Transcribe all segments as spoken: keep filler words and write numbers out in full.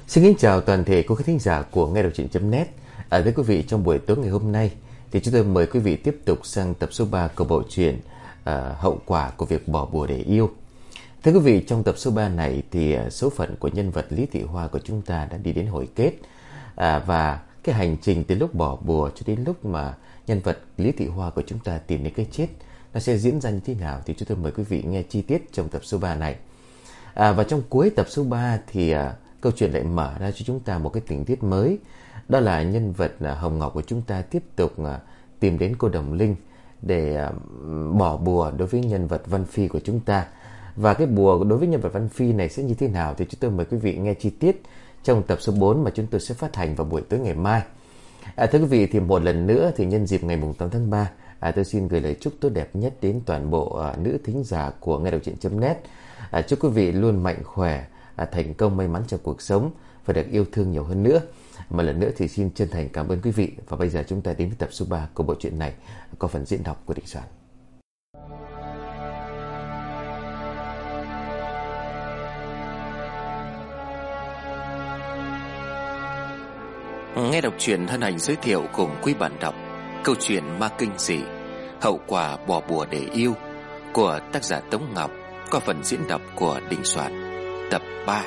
Xin kính chào toàn thể quý khán thính giả của Nghe Đọc Truyện chấm net. À, thưa quý vị, trong buổi tối ngày hôm nay thì chúng tôi mời quý vị tiếp tục sang tập số ba của bộ truyện à, Hậu quả của việc bỏ bùa để yêu. Thưa quý vị, trong tập số ba này thì số phận của nhân vật Lý Thị Hoa của chúng ta đã đi đến hồi kết. À, và cái hành trình từ lúc bỏ bùa cho đến lúc mà nhân vật Lý Thị Hoa của chúng ta tìm đến cái chết, nó sẽ diễn ra như thế nào thì chúng tôi mời quý vị nghe chi tiết trong tập số ba này. À, và trong cuối tập số ba thì à, câu chuyện lại mở ra cho chúng ta một cái tình tiết mới. Đó là nhân vật à, Hồng Ngọc của chúng ta tiếp tục à, tìm đến cô Đồng Linh để à, bỏ bùa đối với nhân vật Văn Phi của chúng ta. Và cái bùa đối với nhân vật Văn Phi này sẽ như thế nào thì chúng tôi mời quý vị nghe chi tiết trong tập số bốn mà chúng tôi sẽ phát hành vào buổi tối ngày mai. À, thưa quý vị, thì một lần nữa thì nhân dịp ngày tám tháng ba, à, tôi xin gửi lời chúc tốt đẹp nhất đến toàn bộ à, nữ thính giả của Nghe Đọc Truyện chấm net. À, chúc quý vị luôn mạnh khỏe, à, thành công, may mắn trong cuộc sống và được yêu thương nhiều hơn nữa. Một lần nữa thì xin chân thành cảm ơn quý vị. Và bây giờ chúng ta đến với tập số ba của bộ truyện này, có phần diễn đọc của Đình Soạn. Nghe Đọc Truyện hân hạnh giới thiệu cùng quý bạn đọc câu chuyện ma kinh dị Hậu quả bỏ bùa để yêu của tác giả Tống Ngọc, qua phần diễn đọc của Đình Soạn, tập ba.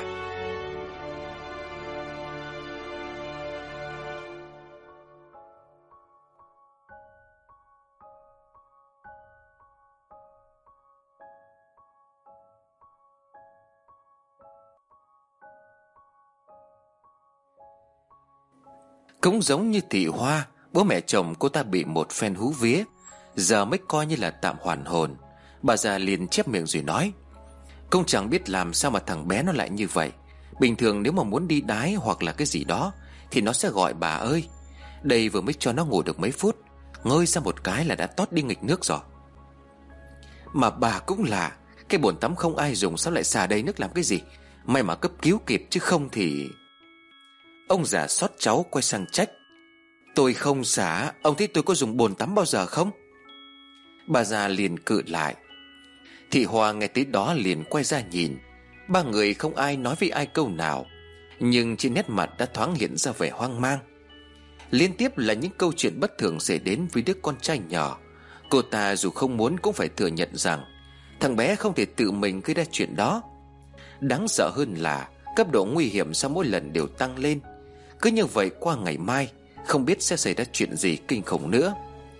Cũng giống như Thị Hoa, bố mẹ chồng cô ta bị một phen hú vía, giờ mới coi như là tạm hoàn hồn. Bà già liền chép miệng rồi nói: "Công chẳng biết làm sao mà thằng bé nó lại như vậy. Bình thường nếu mà muốn đi đái hoặc là cái gì đó thì nó sẽ gọi bà ơi. Đây vừa mới cho nó ngủ được mấy phút, ngơi ra một cái là đã tót đi nghịch nước rồi. Mà bà cũng lạ, cái bồn tắm không ai dùng sao lại xả đầy nước làm cái gì? May mà cấp cứu kịp chứ không thì..." Ông già xót cháu quay sang trách: "Tôi không xả, ông thấy tôi có dùng bồn tắm bao giờ không?" Bà già liền cự lại. Thị Hoa nghe tới đó liền quay ra nhìn. Ba người không ai nói với ai câu nào, nhưng trên nét mặt đã thoáng hiện ra vẻ hoang mang. Liên tiếp là những câu chuyện bất thường xảy đến với đứa con trai nhỏ. Cô ta dù không muốn cũng phải thừa nhận rằng thằng bé không thể tự mình gây ra chuyện đó. Đáng sợ hơn là cấp độ nguy hiểm sau mỗi lần đều tăng lên. Cứ như vậy qua ngày mai, không biết sẽ xảy ra chuyện gì kinh khủng nữa.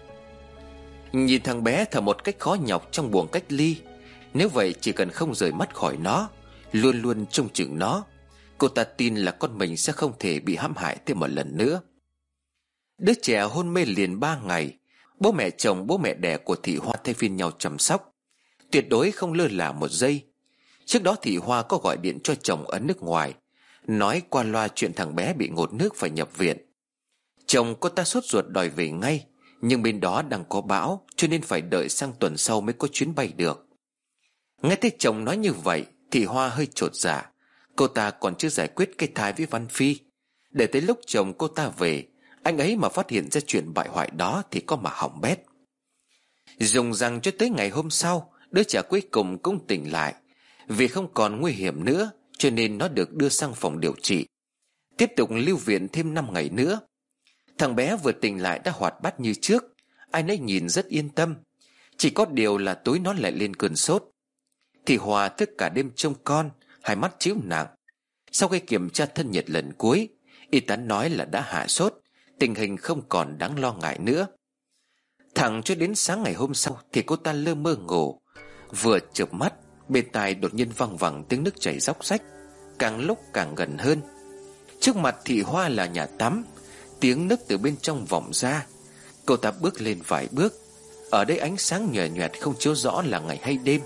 Nhìn thằng bé thở một cách khó nhọc trong buồng cách ly, nếu vậy chỉ cần không rời mắt khỏi nó, luôn luôn trông chừng nó, cô ta tin là con mình sẽ không thể bị hãm hại thêm một lần nữa. Đứa trẻ hôn mê liền ba ngày. Bố mẹ chồng bố mẹ đẻ của Thị Hoa thay phiên nhau chăm sóc, tuyệt đối không lơ là một giây. Trước đó Thị Hoa có gọi điện cho chồng ở nước ngoài, nói qua loa chuyện thằng bé bị ngột nước phải nhập viện. Chồng cô ta sốt ruột đòi về ngay, nhưng bên đó đang có bão cho nên phải đợi sang tuần sau mới có chuyến bay được. Nghe thấy chồng nói như vậy, Thị Hoa hơi chột dạ. Cô ta còn chưa giải quyết cái thai với Văn Phi. Để tới lúc chồng cô ta về, anh ấy mà phát hiện ra chuyện bại hoại đó thì có mà hỏng bét. Dùng rằng cho tới ngày hôm sau, đứa trẻ cuối cùng cũng tỉnh lại. Vì không còn nguy hiểm nữa cho nên nó được đưa sang phòng điều trị, tiếp tục lưu viện thêm năm ngày nữa. Thằng bé vừa tỉnh lại đã hoạt bát như trước, ai nấy nhìn rất yên tâm. Chỉ có điều là tối nó lại lên cơn sốt. Thị Hoa thức cả đêm trông con, hai mắt chịu nặng. Sau khi kiểm tra thân nhiệt lần cuối, y tá nói là đã hạ sốt, tình hình không còn đáng lo ngại nữa. Thẳng cho đến sáng ngày hôm sau thì cô ta lơ mơ ngủ. Vừa chợp mắt, bên tai đột nhiên văng vẳng tiếng nước chảy róc rách, càng lúc càng gần hơn. Trước mặt Thị Hoa là nhà tắm, tiếng nước từ bên trong vọng ra. Cô ta bước lên vài bước. Ở đây ánh sáng nhòe nhoẹt không chiếu rõ là ngày hay đêm.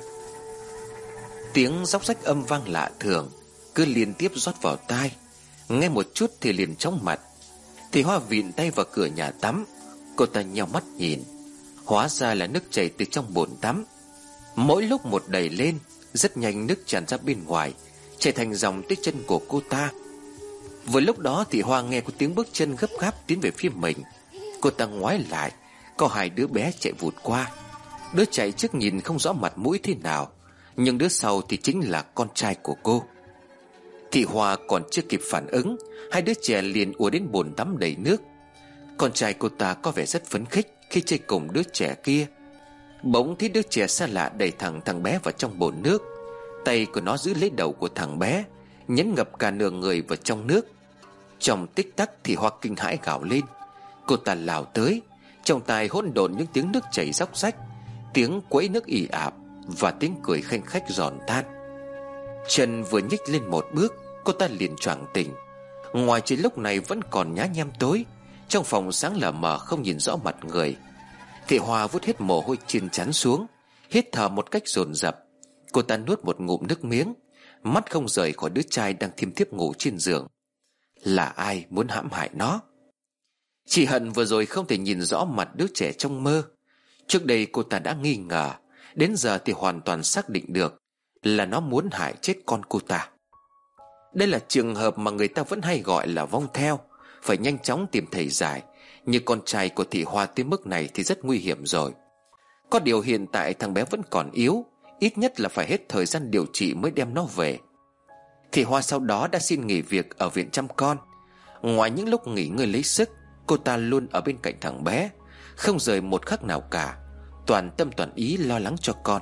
Tiếng róc rách âm vang lạ thường, cứ liên tiếp rót vào tai. Nghe một chút thì liền chóng mặt. Thị Hoa vịn tay vào cửa nhà tắm. Cô ta nheo mắt nhìn, hóa ra là nước chảy từ trong bồn tắm. Mỗi lúc một đầy lên, rất nhanh nước tràn ra bên ngoài, chảy thành dòng tới chân của cô ta. Vừa lúc đó Thị Hoa nghe có tiếng bước chân gấp gáp tiến về phía mình. Cô ta ngoái lại, có hai đứa bé chạy vụt qua. Đứa chạy trước nhìn không rõ mặt mũi thế nào, nhưng đứa sau thì chính là con trai của cô. Thị Hoa còn chưa kịp phản ứng, hai đứa trẻ liền ùa đến bồn tắm đầy nước. Con trai cô ta có vẻ rất phấn khích khi chơi cùng đứa trẻ kia. Bỗng thấy đứa trẻ xa lạ đẩy thẳng thằng bé vào trong bồn nước. Tay của nó giữ lấy đầu của thằng bé, nhấn ngập cả nửa người vào trong nước. Trong tích tắc thì Hoa kinh hãi gào lên. Cô ta lao tới, trong tai hỗn độn những tiếng nước chảy róc rách, tiếng quẫy nước ì ạp và tiếng cười khanh khách giòn tan. Chân vừa nhích lên một bước, cô ta liền choàng tỉnh. Ngoài trời lúc này vẫn còn nhá nhem tối, trong phòng sáng lờ mờ không nhìn rõ mặt người. Thị Hoa vút hết mồ hôi trên trán xuống, hít thở một cách dồn dập. Cô ta nuốt một ngụm nước miếng, mắt không rời khỏi đứa trai đang thiêm thiếp ngủ trên giường. Là ai muốn hãm hại nó? Chị Hận vừa rồi không thể nhìn rõ mặt đứa trẻ trong mơ. Trước đây cô ta đã nghi ngờ, đến giờ thì hoàn toàn xác định được là nó muốn hại chết con cô ta. Đây là trường hợp mà người ta vẫn hay gọi là vong theo. Phải nhanh chóng tìm thầy giải. Như con trai của Thị Hoa tới mức này thì rất nguy hiểm rồi. Có điều hiện tại thằng bé vẫn còn yếu, ít nhất là phải hết thời gian điều trị mới đem nó về. Thị Hoa sau đó đã xin nghỉ việc ở viện chăm con. Ngoài những lúc nghỉ ngơi lấy sức, cô ta luôn ở bên cạnh thằng bé, không rời một khắc nào cả, toàn tâm toàn ý lo lắng cho con.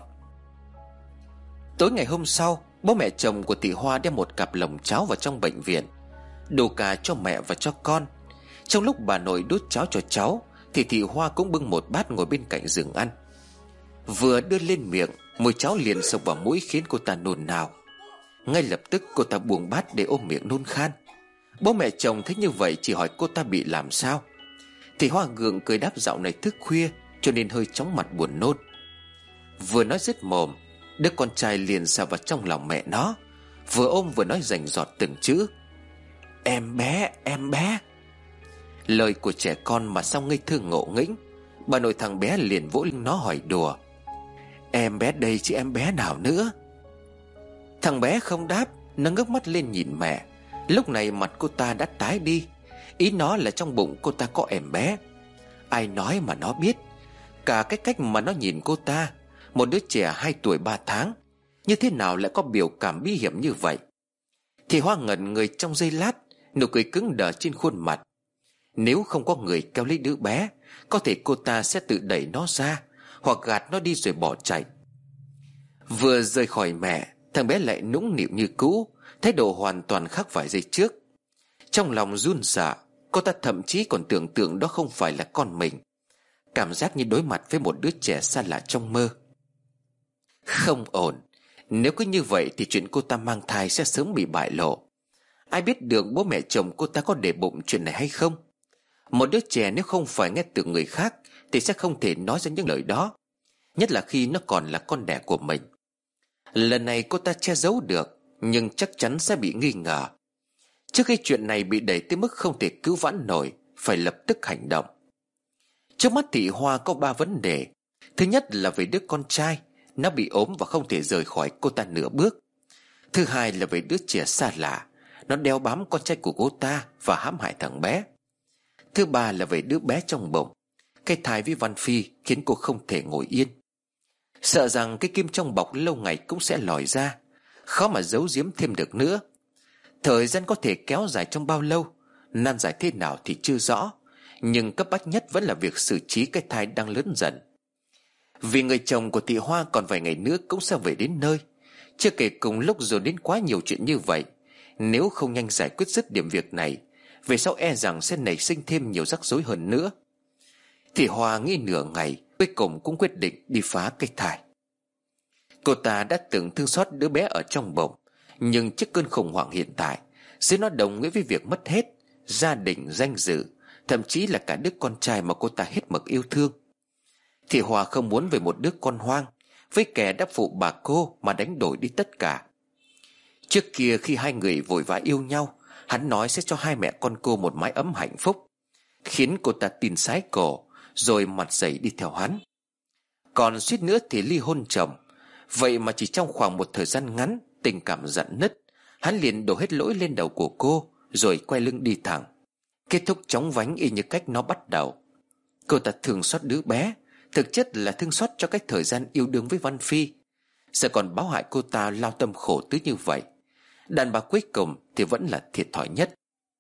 Tối ngày hôm sau, bố mẹ chồng của Thị Hoa đem một cặp lồng cháo vào trong bệnh viện, đồ cà cho mẹ và cho con. Trong lúc bà nội đút cháo cho cháu thì Thị Hoa cũng bưng một bát ngồi bên cạnh giường ăn. Vừa đưa lên miệng, mùi cháo liền xộc vào mũi khiến cô ta nôn nao. Ngay lập tức cô ta buông bát để ôm miệng nôn khan. Bố mẹ chồng thấy như vậy chỉ hỏi cô ta bị làm sao. Thị Hoa gượng cười đáp dạo này thức khuya cho nên hơi chóng mặt buồn nôn. Vừa nói dứt mồm, đứa con trai liền xà vào trong lòng mẹ nó, vừa ôm vừa nói rành rọt từng chữ: Em bé, em bé. Lời của trẻ con mà sao ngây thơ ngộ nghĩnh. Bà nội thằng bé liền vỗ lưng nó hỏi đùa: Em bé đây chứ em bé nào nữa? Thằng bé không đáp, nó ngước mắt lên nhìn mẹ. Lúc này mặt cô ta đã tái đi. Ý nó là trong bụng cô ta có em bé. Ai nói mà nó biết. Cả cái cách mà nó nhìn cô ta, một đứa trẻ hai tuổi ba tháng, như thế nào lại có biểu cảm bí hiểm như vậy? Thì Hoa ngẩn người trong giây lát, nụ cười cứng đờ trên khuôn mặt. Nếu không có người kéo lấy đứa bé, có thể cô ta sẽ tự đẩy nó ra, hoặc gạt nó đi rồi bỏ chạy. Vừa rời khỏi mẹ, thằng bé lại nũng nịu như cũ, thái độ hoàn toàn khác vài giây trước. Trong lòng run sợ, cô ta thậm chí còn tưởng tượng đó không phải là con mình. Cảm giác như đối mặt với một đứa trẻ xa lạ trong mơ. Không ổn. Nếu cứ như vậy thì chuyện cô ta mang thai sẽ sớm bị bại lộ. Ai biết được bố mẹ chồng cô ta có để bụng chuyện này hay không? Một đứa trẻ nếu không phải nghe từ người khác thì sẽ không thể nói ra những lời đó, nhất là khi nó còn là con đẻ của mình. Lần này cô ta che giấu được, nhưng chắc chắn sẽ bị nghi ngờ. Trước khi chuyện này bị đẩy tới mức không thể cứu vãn nổi, phải lập tức hành động. Trước mắt Thị Hoa có ba vấn đề. Thứ nhất là về đứa con trai, nó bị ốm và không thể rời khỏi cô ta nửa bước. Thứ hai là về đứa trẻ xa lạ, nó đeo bám con trai của cô ta và hãm hại thằng bé. Thứ ba là về đứa bé trong bụng. Cái thai với Văn Phi khiến cô không thể ngồi yên. Sợ rằng cái kim trong bọc lâu ngày cũng sẽ lòi ra, khó mà giấu giếm thêm được nữa. Thời gian có thể kéo dài trong bao lâu, nan giải thế nào thì chưa rõ, nhưng cấp bách nhất vẫn là việc xử trí cái thai đang lớn dần. Vì người chồng của Thị Hoa còn vài ngày nữa cũng sẽ về đến nơi. Chưa kể cùng lúc rồi đến quá nhiều chuyện như vậy, nếu không nhanh giải quyết dứt điểm việc này, về sau e rằng sẽ nảy sinh thêm nhiều rắc rối hơn nữa. Thị Hoa nghĩ nửa ngày, cuối cùng cũng quyết định đi phá cái thai. Cô ta đã từng thương xót đứa bé ở trong bụng, nhưng trước cơn khủng hoảng hiện tại, sẽ nó đồng nghĩa với việc mất hết gia đình, danh dự, thậm chí là cả đứa con trai mà cô ta hết mực yêu thương. Thị Hoa không muốn về một đứa con hoang với kẻ đã phụ bà cô mà đánh đổi đi tất cả. Trước kia khi hai người vội vã yêu nhau, hắn nói sẽ cho hai mẹ con cô một mái ấm hạnh phúc, khiến cô ta tin sái cổ, rồi mặt dày đi theo hắn. Còn suýt nữa thì ly hôn chồng. Vậy mà chỉ trong khoảng một thời gian ngắn, tình cảm rạn nứt, hắn liền đổ hết lỗi lên đầu của cô, rồi quay lưng đi thẳng, kết thúc chóng vánh y như cách nó bắt đầu. Cô ta thương xót đứa bé, thực chất là thương xót cho cách thời gian yêu đương với Văn Phi. Sẽ còn báo hại cô ta lao tâm khổ tứ như vậy. Đàn bà cuối cùng thì vẫn là thiệt thòi nhất.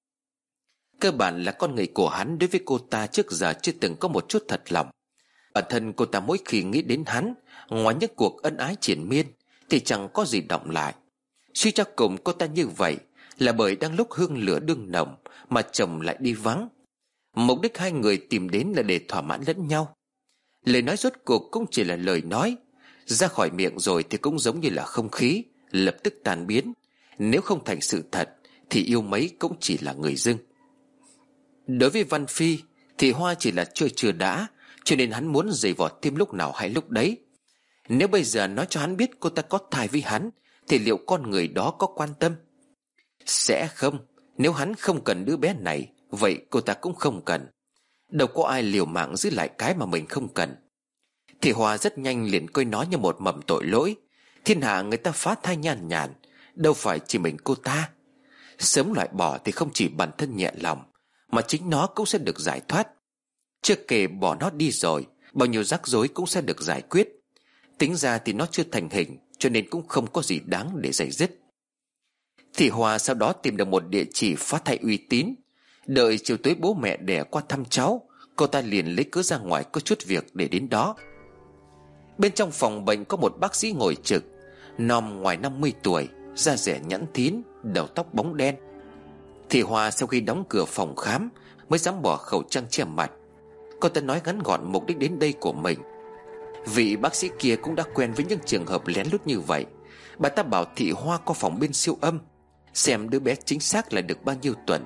Cơ bản là con người của hắn đối với cô ta trước giờ chưa từng có một chút thật lòng. Bản thân cô ta mỗi khi nghĩ đến hắn, ngoài những cuộc ân ái triền miên thì chẳng có gì động lại. Suy cho cùng cô ta như vậy là bởi đang lúc hương lửa đương nồng mà chồng lại đi vắng. Mục đích hai người tìm đến là để thỏa mãn lẫn nhau. Lời nói rốt cuộc cũng chỉ là lời nói, ra khỏi miệng rồi thì cũng giống như là không khí, lập tức tan biến. Nếu không thành sự thật thì yêu mấy cũng chỉ là người dưng. Đối với Văn Phi thì Hoa chỉ là chơi chưa đã, cho nên hắn muốn giày vò thêm lúc nào hay lúc đấy. Nếu bây giờ nói cho hắn biết cô ta có thai với hắn thì liệu con người đó có quan tâm? Sẽ không. Nếu hắn không cần đứa bé này, vậy cô ta cũng không cần. Đâu có ai liều mạng giữ lại cái mà mình không cần. Thì Hoa rất nhanh liền coi nó như một mầm tội lỗi. Thiên hạ người ta phá thai nhan nhản, đâu phải chỉ mình cô ta. Sớm loại bỏ thì không chỉ bản thân nhẹ lòng, mà chính nó cũng sẽ được giải thoát. Chưa kể bỏ nó đi rồi, bao nhiêu rắc rối cũng sẽ được giải quyết. Tính ra thì nó chưa thành hình, cho nên cũng không có gì đáng để giày dứt. Thì Hòa sau đó tìm được một địa chỉ phát thai uy tín. Đợi chiều tối bố mẹ đẻ qua thăm cháu, cô ta liền lấy cớ ra ngoài có chút việc để đến đó. Bên trong phòng bệnh có một bác sĩ ngồi trực, nòm ngoài năm mươi tuổi, da dẻ nhẵn thín, đầu tóc bóng đen. Thì Hòa sau khi đóng cửa phòng khám mới dám bỏ khẩu trang che mặt. Cô ta nói ngắn gọn mục đích đến đây của mình. Vị bác sĩ kia cũng đã quen với những trường hợp lén lút như vậy. Bà ta bảo Thị Hoa có phòng bên siêu âm, xem đứa bé chính xác là được bao nhiêu tuần.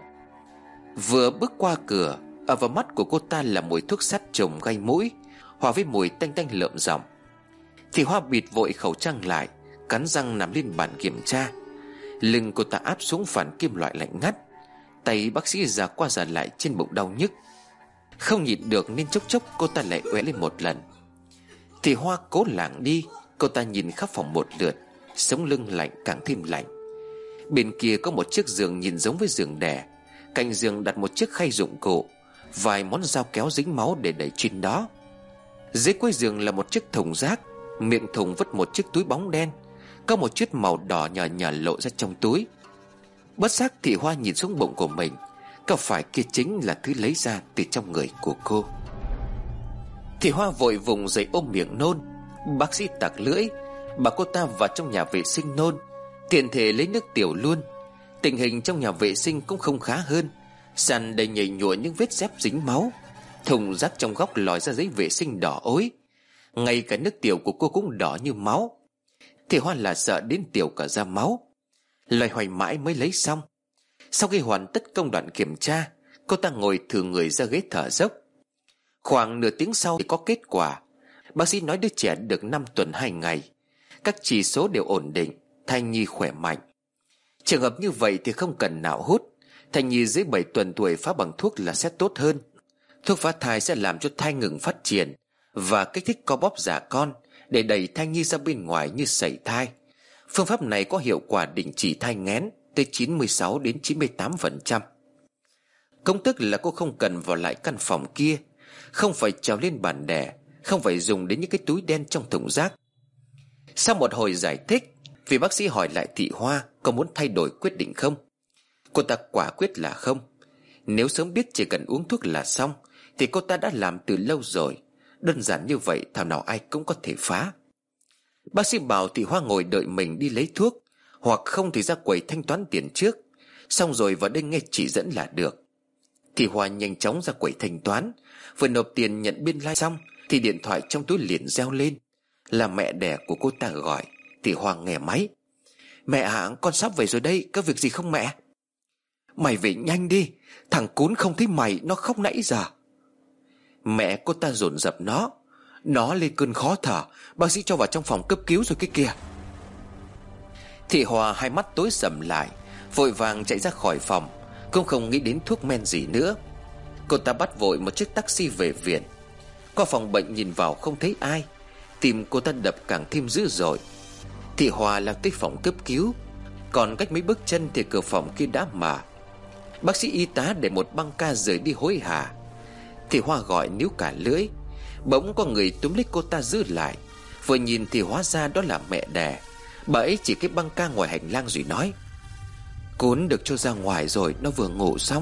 Vừa bước qua cửa, ở vào mắt của cô ta là mùi thuốc sát trùng gây mũi, hòa với mùi tanh tanh lợm giọng. Thị Hoa bịt vội khẩu trang lại, cắn răng nằm lên bàn kiểm tra. Lưng cô ta áp xuống phản kim loại lạnh ngắt. Tay bác sĩ già qua già lại trên bụng đau nhức. Không nhịn được nên chốc chốc cô ta lại oẻ lên một lần. Thì Hoa cố lảng đi. Cô ta nhìn khắp phòng một lượt, sống lưng lạnh càng thêm lạnh. Bên kia có một chiếc giường nhìn giống với giường đẻ. Cạnh giường đặt một chiếc khay dụng cụ, vài món dao kéo dính máu để đẩy trên đó. Dưới cuối giường là một chiếc thùng rác, miệng thùng vứt một chiếc túi bóng đen, có một chút màu đỏ nhờ nhờ lộ ra trong túi. Bất giác Thị Hoa nhìn xuống bụng của mình. Có phải kia chính là thứ lấy ra từ trong người của cô? Thị Hoa vội vùng dậy ôm miệng nôn. Bác sĩ tặc lưỡi, bảo cô ta vào trong nhà vệ sinh nôn, tiện thể lấy nước tiểu luôn. Tình hình trong nhà vệ sinh cũng không khá hơn, sàn đầy nhầy nhụa những vết dép dính máu, thùng rác trong góc lòi ra giấy vệ sinh đỏ ối. Ngay cả nước tiểu của cô cũng đỏ như máu. Thị Hoa là sợ đến tiểu cả ra máu, loay hoay mãi mới lấy xong. Sau khi hoàn tất công đoạn kiểm tra, cô ta ngồi thử người ra ghế thở dốc. Khoảng nửa tiếng sau thì có kết quả. Bác sĩ nói đứa trẻ được năm tuần hai ngày, các chỉ số đều ổn định, thai nhi khỏe mạnh. Trường hợp như vậy thì không cần nạo hút. Thai nhi dưới bảy tuần tuổi phá bằng thuốc là sẽ tốt hơn. Thuốc phá thai sẽ làm cho thai ngừng phát triển và kích thích co bóp dạ con để đẩy thai nhi ra bên ngoài như sẩy thai. Phương pháp này có hiệu quả đình chỉ thai nghén tới chín mươi sáu đến chín mươi tám phần trăm. Công tức là cô không cần vào lại căn phòng kia, không phải trèo lên bàn đẻ, không phải dùng đến những cái túi đen trong thùng rác. Sau một hồi giải thích, vị bác sĩ hỏi lại Thị Hoa có muốn thay đổi quyết định không. Cô ta quả quyết là không. Nếu sớm biết chỉ cần uống thuốc là xong thì cô ta đã làm từ lâu rồi. Đơn giản như vậy thảo nào ai cũng có thể phá. Bác sĩ bảo Thị Hoa ngồi đợi mình đi lấy thuốc, hoặc không thì ra quầy thanh toán tiền trước, xong rồi vào đây nghe chỉ dẫn là được. Thị Hoa nhanh chóng ra quầy thanh toán, vừa nộp tiền nhận biên lai xong thì điện thoại trong túi liền reo lên. Là mẹ đẻ của cô ta gọi. Thị Hoa nghe máy. Mẹ ạ, con sắp về rồi đây, có việc gì không mẹ? Mày về nhanh đi, thằng cún không thấy mày, nó khóc nãy giờ. Mẹ cô ta dồn dập nó. Nó lên cơn khó thở, bác sĩ cho vào trong phòng cấp cứu rồi cái kìa. Thị Hoa hai mắt tối sầm lại, vội vàng chạy ra khỏi phòng, cũng không nghĩ đến thuốc men gì nữa. Cô ta bắt vội một chiếc taxi về viện. Qua phòng bệnh nhìn vào không thấy ai, tim cô ta đập càng thêm dữ dội. Thị Hoa lao tới phòng cấp cứu, còn cách mấy bước chân thì cửa phòng kia đã mở. Bác sĩ y tá để một băng ca rời đi hối hả. Thị Hoa gọi níu cả lưỡi. Bỗng có người túm lấy cô ta giữ lại. Vừa nhìn thì hóa ra đó là mẹ đẻ. Bà ấy chỉ cái băng ca ngoài hành lang rồi nói. Cún được cho ra ngoài rồi, nó vừa ngủ xong.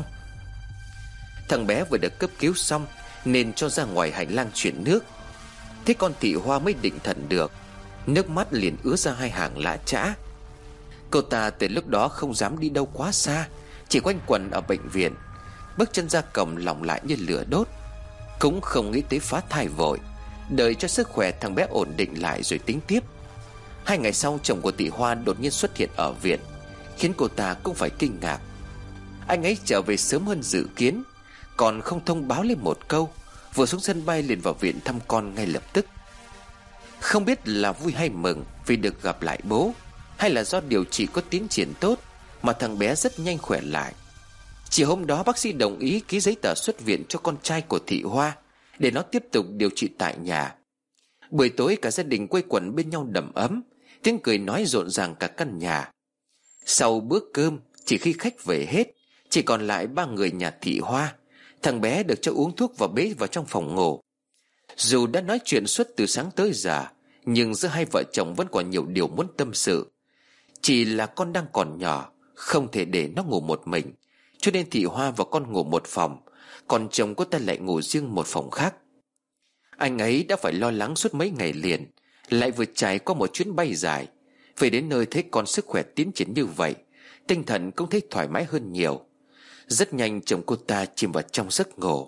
Thằng bé vừa được cấp cứu xong nên cho ra ngoài hành lang chuyển nước. Thế con Thị Hoa mới định thần được, nước mắt liền ứa ra hai hàng lã chã. Cô ta từ lúc đó không dám đi đâu quá xa, chỉ quanh quẩn ở bệnh viện. Bước chân ra cổng lòng lại như lửa đốt, cũng không nghĩ tới phá thai vội, đợi cho sức khỏe thằng bé ổn định lại rồi tính tiếp. Hai ngày sau, chồng của Thị Hoa đột nhiên xuất hiện ở viện, khiến cô ta cũng phải kinh ngạc. Anh ấy trở về sớm hơn dự kiến, còn không thông báo lên một câu, vừa xuống sân bay liền vào viện thăm con ngay lập tức. Không biết là vui hay mừng vì được gặp lại bố, hay là do điều trị có tiến triển tốt mà thằng bé rất nhanh khỏe lại. Chiều hôm đó, bác sĩ đồng ý ký giấy tờ xuất viện cho con trai của Thị Hoa để nó tiếp tục điều trị tại nhà. Buổi tối cả gia đình quây quần bên nhau đầm ấm, tiếng cười nói rộn ràng cả căn nhà. Sau bữa cơm, chỉ khi khách về hết, chỉ còn lại ba người nhà Thị Hoa. Thằng bé được cho uống thuốc và bế vào trong phòng ngủ. Dù đã nói chuyện suốt từ sáng tới giờ, nhưng giữa hai vợ chồng vẫn còn nhiều điều muốn tâm sự. Chỉ là con đang còn nhỏ, không thể để nó ngủ một mình, cho nên Thị Hoa và con ngủ một phòng, còn chồng cô ta lại ngủ riêng một phòng khác. Anh ấy đã phải lo lắng suốt mấy ngày liền, lại vừa trải qua một chuyến bay dài. Về đến nơi thấy con sức khỏe tiến triển như vậy, tinh thần cũng thấy thoải mái hơn nhiều. Rất nhanh chồng cô ta chìm vào trong giấc ngủ.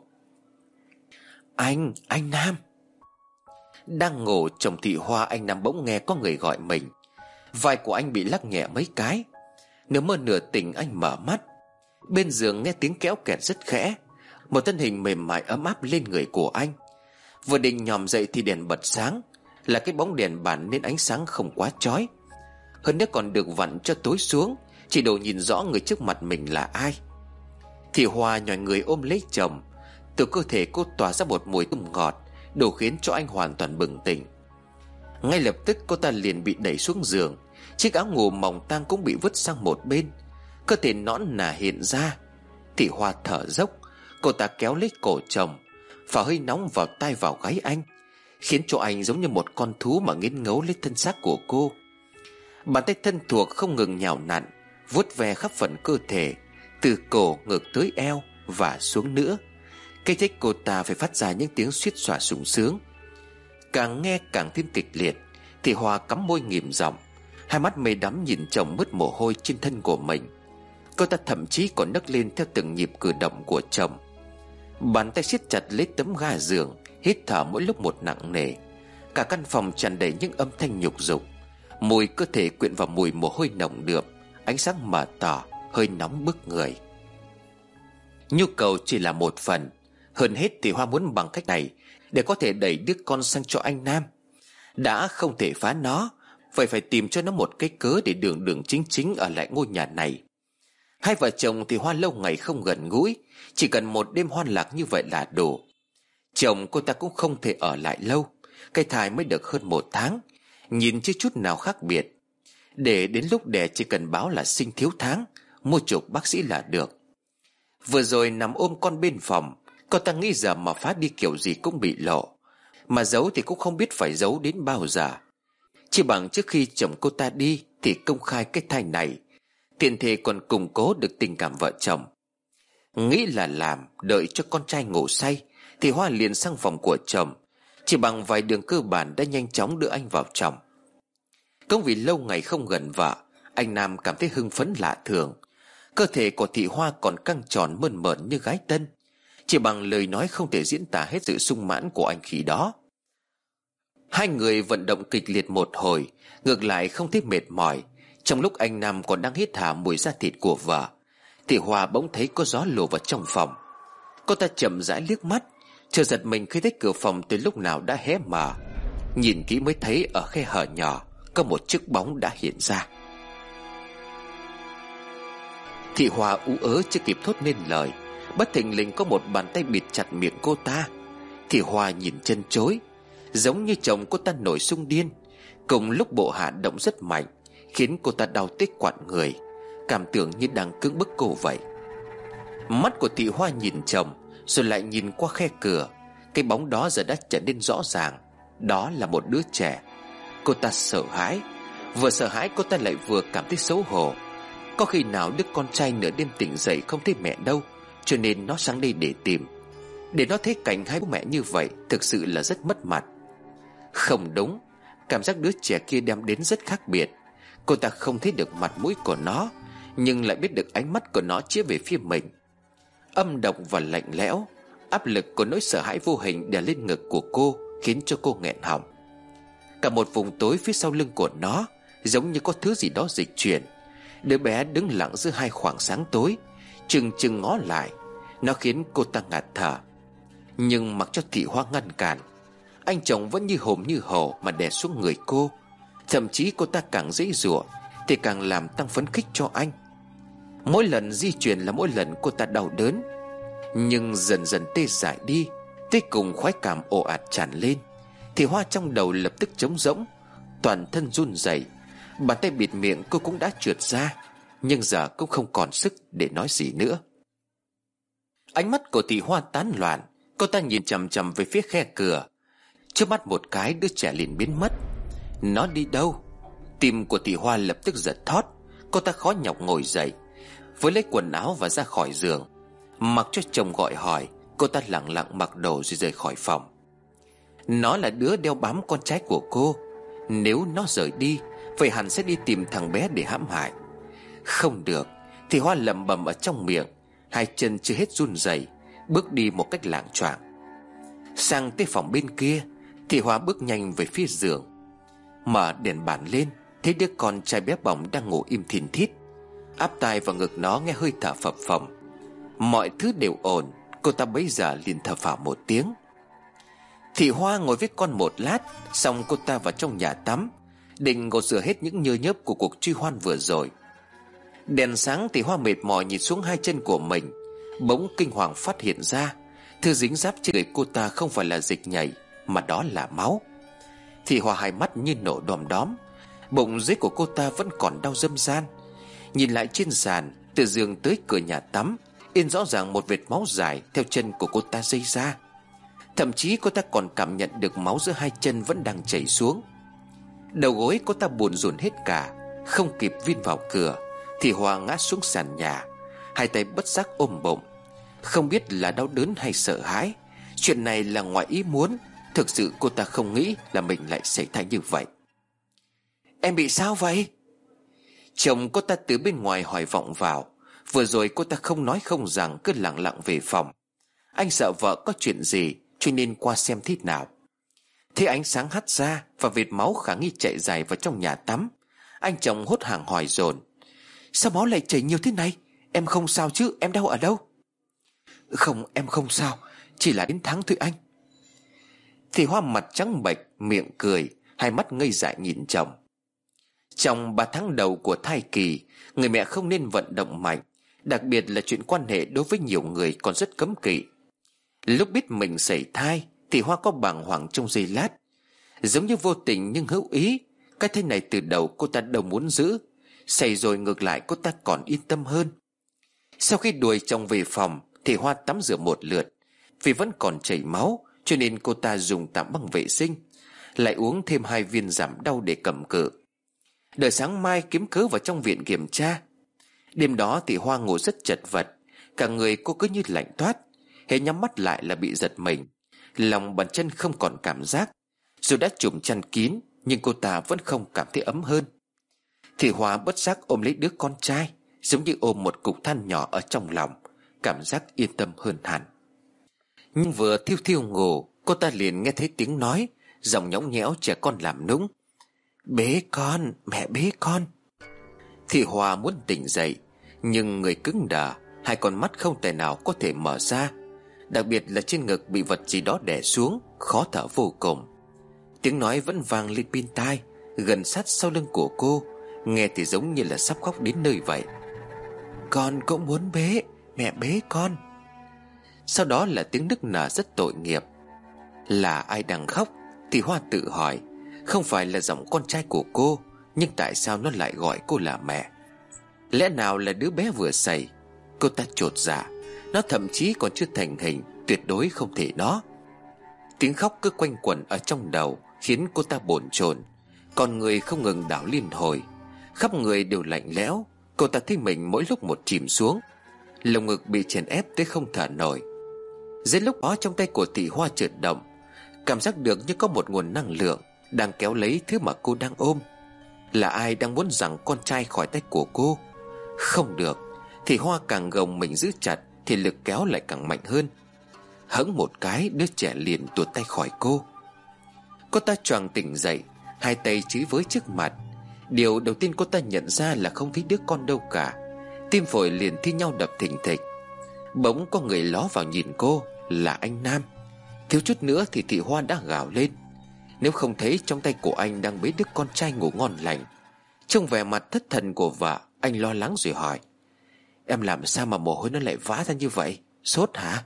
Anh, anh Nam. Đang ngủ, chồng Thị Hoa anh Nam bỗng nghe có người gọi mình. Vai của anh bị lắc nhẹ mấy cái. Nửa mơ nửa tỉnh anh mở mắt. Bên giường nghe tiếng kéo kẹt rất khẽ. Một thân hình mềm mại ấm áp lên người của anh. Vừa định nhòm dậy thì đèn bật sáng. Là cái bóng đèn bàn nên ánh sáng không quá chói. Hơn nữa còn được vặn cho tối xuống, chỉ đủ nhìn rõ người trước mặt mình là ai. Thị Hoa nhòi người ôm lấy chồng. Từ cơ thể cô tỏa ra một mùi thơm ngọt, đủ khiến cho anh hoàn toàn bừng tỉnh. Ngay lập tức cô ta liền bị đẩy xuống giường. Chiếc áo ngủ mỏng tang cũng bị vứt sang một bên. Cơ thể nõn nà hiện ra. Thị Hoa thở dốc. Cô ta kéo lấy cổ chồng, phả hơi nóng vào tai vào gáy anh, khiến cho anh giống như một con thú mà nghiến ngấu lấy thân xác của cô. Bàn tay thân thuộc không ngừng nhào nặn, vuốt ve khắp phần cơ thể, từ cổ ngược tới eo và xuống nữa. Kích thích cô ta phải phát ra những tiếng suýt xòa sung sướng. Càng nghe càng thêm kịch liệt. Thị Hoa cắm môi nghìm giọng, hai mắt mê đắm nhìn chồng mứt mồ hôi trên thân của mình. Cô ta thậm chí còn nấc lên theo từng nhịp cử động của chồng. Bàn tay siết chặt lấy tấm ga giường, hít thở mỗi lúc một nặng nề. Cả căn phòng tràn đầy những âm thanh nhục dục. Mùi cơ thể quyện vào mùi mồ hôi nồng đượm, ánh sáng mờ tỏ, hơi nóng bức người. Nhu cầu chỉ là một phần. Hơn hết thì Hoa muốn bằng cách này để có thể đẩy đứa con sang cho anh Nam. Đã không thể phá nó, vậy phải tìm cho nó một cái cớ để đường đường chính chính ở lại ngôi nhà này. Hai vợ chồng thì Hoa lâu ngày không gần gũi, chỉ cần một đêm hoan lạc như vậy là đủ. Chồng cô ta cũng không thể ở lại lâu, cái thai mới được hơn một tháng, nhìn chưa chút nào khác biệt. Để đến lúc đẻ chỉ cần báo là sinh thiếu tháng, mua chuộc bác sĩ là được. Vừa rồi nằm ôm con bên phòng, cô ta nghĩ giờ mà phá đi kiểu gì cũng bị lộ, mà giấu thì cũng không biết phải giấu đến bao giờ. Chỉ bằng trước khi chồng cô ta đi thì công khai cái thai này, tiền thể còn củng cố được tình cảm vợ chồng. Nghĩ là làm, đợi cho con trai ngủ say thì Hoa liền sang phòng của chồng. Chỉ bằng vài đường cơ bản đã nhanh chóng đưa anh vào trong. Cũng vì lâu ngày không gần vợ, anh Nam cảm thấy hưng phấn lạ thường. Cơ thể của Thị Hoa còn căng tròn mơn mởn như gái tân. Chỉ bằng lời nói không thể diễn tả hết sự sung mãn của anh khi đó. Hai người vận động kịch liệt một hồi, ngược lại không thấy mệt mỏi. Trong lúc anh Nam còn đang hít hà mùi da thịt của vợ, Thị Hoa bỗng thấy có gió lùa vào trong phòng. Cô ta chậm rãi liếc mắt, chợt giật mình khi thấy cửa phòng từ lúc nào đã hé mở. Nhìn kỹ mới thấy ở khe hở nhỏ có một chiếc bóng đã hiện ra. Thị Hoa ú ớ chưa kịp thốt nên lời, bất thình lình có một bàn tay bịt chặt miệng cô ta. Thị Hoa nhìn chân chối, giống như chồng cô ta nổi xung điên. Cùng lúc bộ hạ động rất mạnh, khiến cô ta đau tới quặn người, cảm tưởng như đang cưỡng bức cô vậy. Mắt của Thị Hoa nhìn chồng, rồi lại nhìn qua khe cửa. Cái bóng đó giờ đã trở nên rõ ràng. Đó là một đứa trẻ. Cô ta sợ hãi. Vừa sợ hãi cô ta lại vừa cảm thấy xấu hổ. Có khi nào đứa con trai nửa đêm tỉnh dậy không thấy mẹ đâu, cho nên nó sang đây để tìm. Để nó thấy cảnh hai bố mẹ như vậy thực sự là rất mất mặt. Không đúng, cảm giác đứa trẻ kia đem đến rất khác biệt. Cô ta không thấy được mặt mũi của nó, nhưng lại biết được ánh mắt của nó chĩa về phía mình. Âm độc và lạnh lẽo, áp lực của nỗi sợ hãi vô hình đè lên ngực của cô, khiến cho cô nghẹn họng. Cả một vùng tối phía sau lưng của nó giống như có thứ gì đó dịch chuyển. Đứa bé đứng lặng giữa hai khoảng sáng tối, chừng chừng ngó lại. Nó khiến cô ta ngạt thở. Nhưng mặc cho Thị Hoa ngăn cản, anh chồng vẫn như hồn như hổ mà đè xuống người cô. Thậm chí cô ta càng giãy giụa thì càng làm tăng phấn khích cho anh. Mỗi lần di chuyển là mỗi lần cô ta đau đớn, nhưng dần dần tê dại đi. Tới cùng khoái cảm ồ ạt tràn lên. Thị Hoa trong đầu lập tức trống rỗng, toàn thân run rẩy. Bàn tay bịt miệng cô cũng đã trượt ra, nhưng giờ cũng không còn sức để nói gì nữa. Ánh mắt của Thị Hoa tán loạn. Cô ta nhìn chằm chằm về phía khe cửa. Trước mắt một cái, đứa trẻ liền biến mất. Nó đi đâu? Tim của Thị Hoa lập tức giật thót. Cô ta khó nhọc ngồi dậy, với lấy quần áo và ra khỏi giường. Mặc cho chồng gọi hỏi, cô ta lặng lặng mặc đồ rồi rời khỏi phòng. Nó là đứa đeo bám con trai của cô. Nếu nó rời đi, vậy hẳn sẽ đi tìm thằng bé để hãm hại. Không được. Thị Hoa lẩm bẩm ở trong miệng, hai chân chưa hết run rẩy, bước đi một cách lạng choạng. Sang tới phòng bên kia, Thị Hoa bước nhanh về phía giường, mở đèn bàn lên, thấy đứa con trai bé bỏng đang ngủ im thin thít. Áp tai vào ngực nó nghe hơi thở phập phồng. Mọi thứ đều ổn. Cô ta bấy giờ liền thở phào một tiếng. Thị Hoa ngồi với con một lát, xong cô ta vào trong nhà tắm, định gột rửa hết những nhơ nhớp của cuộc truy hoan vừa rồi. Đèn sáng, Thị Hoa mệt mỏi nhìn xuống hai chân của mình, bỗng kinh hoàng phát hiện ra thứ dính giáp trên người cô ta không phải là dịch nhầy, mà đó là máu. Thị Hoa hai mắt như nổ đom đóm. Bụng dưới của cô ta vẫn còn đau râm ran. Nhìn lại trên sàn, từ giường tới cửa nhà tắm, in rõ ràng một vệt máu dài theo chân của cô ta rây ra. Thậm chí cô ta còn cảm nhận được máu giữa hai chân vẫn đang chảy xuống. Đầu gối cô ta buồn rùn hết cả. Không kịp vin vào cửa, Thị Hoa ngã xuống sàn nhà, hai tay bất giác ôm bụng. Không biết là đau đớn hay sợ hãi. Chuyện này là ngoài ý muốn. Thực sự cô ta không nghĩ là mình lại xảy ra như vậy. Em bị sao vậy? Chồng cô ta từ bên ngoài hỏi vọng vào. Vừa rồi cô ta không nói không rằng, cứ lặng lặng về phòng. Anh sợ vợ có chuyện gì cho nên qua xem thế nào. Thế ánh sáng hắt ra và vệt máu khả nghi chạy dài vào trong nhà tắm. Anh chồng hốt hoảng hỏi dồn: Sao máu lại chảy nhiều thế này? Em không sao chứ? Em đau ở đâu? Không, em không sao, chỉ là đến tháng thôi anh. Thì Hoa mặt trắng bệch, miệng cười, hai mắt ngây dại nhìn chồng. Trong ba tháng đầu của thai kỳ, người mẹ không nên vận động mạnh, đặc biệt là chuyện quan hệ đối với nhiều người còn rất cấm kỵ. Lúc biết mình sảy thai thì Hoa có bàng hoàng trong giây lát, giống như vô tình nhưng hữu ý. Cái thế này từ đầu cô ta đâu muốn giữ, xảy rồi ngược lại cô ta còn yên tâm hơn. Sau khi đuổi chồng về phòng thì Hoa tắm rửa một lượt. Vì vẫn còn chảy máu cho nên cô ta dùng tạm băng vệ sinh, lại uống thêm hai viên giảm đau để cầm cự. Đợi sáng mai kiếm cớ vào trong viện kiểm tra. Đêm đó thì Hoa ngủ rất chật vật, cả người cô cứ như lạnh toát, hễ nhắm mắt lại là bị giật mình, lòng bàn chân không còn cảm giác. Dù đã trùm chăn kín nhưng cô ta vẫn không cảm thấy ấm hơn. Thì Hoa bất giác ôm lấy đứa con trai, giống như ôm một cục than nhỏ ở trong lòng, cảm giác yên tâm hơn hẳn. Nhưng vừa thiêu thiêu ngủ, cô ta liền nghe thấy tiếng nói, giọng nhõng nhẽo trẻ con làm nũng: Bế con, mẹ bế con. Thì Hoa muốn tỉnh dậy, nhưng người cứng đờ, hai con mắt không thể nào có thể mở ra, đặc biệt là trên ngực bị vật gì đó đè xuống, khó thở vô cùng. Tiếng nói vẫn vang lên bên tai, gần sát sau lưng của cô, nghe thì giống như là sắp khóc đến nơi vậy. Con cũng muốn bế, mẹ bế con. Sau đó là tiếng nức nở rất tội nghiệp. Là ai đang khóc? Thì Hoa tự hỏi. Không phải là giọng con trai của cô, nhưng tại sao nó lại gọi cô là mẹ? Lẽ nào là đứa bé vừa xảy? Cô ta chột dạ. Nó thậm chí còn chưa thành hình, tuyệt đối không thể đó. Tiếng khóc cứ quanh quẩn ở trong đầu, khiến cô ta bồn chồn. Con người không ngừng đảo liên hồi, khắp người đều lạnh lẽo. Cô ta thấy mình mỗi lúc một chìm xuống, lồng ngực bị chèn ép tới không thở nổi. Đến lúc đó trong tay của Thị Hoa chợt động, cảm giác được như có một nguồn năng lượng đang kéo lấy thứ mà cô đang ôm. Là ai đang muốn giằng con trai khỏi tay của cô? Không được. Thị Hoa càng gồng mình giữ chặt thì lực kéo lại càng mạnh hơn. Hững một cái, đứa trẻ liền tuột tay khỏi cô. Cô ta choàng tỉnh dậy, hai tay chí với trước mặt. Điều đầu tiên cô ta nhận ra là không thấy đứa con đâu cả. Tim phổi liền thi nhau đập thình thịch. Bỗng có người ló vào nhìn cô, là anh Nam. Thiếu chút nữa thì Thị Hoa đã gào lên. Nếu không thấy trong tay của anh đang bế đứa con trai ngủ ngon lành. Trông vẻ mặt thất thần của vợ, anh lo lắng rồi hỏi: Em làm sao mà mồ hôi nó lại vã ra như vậy? Sốt hả?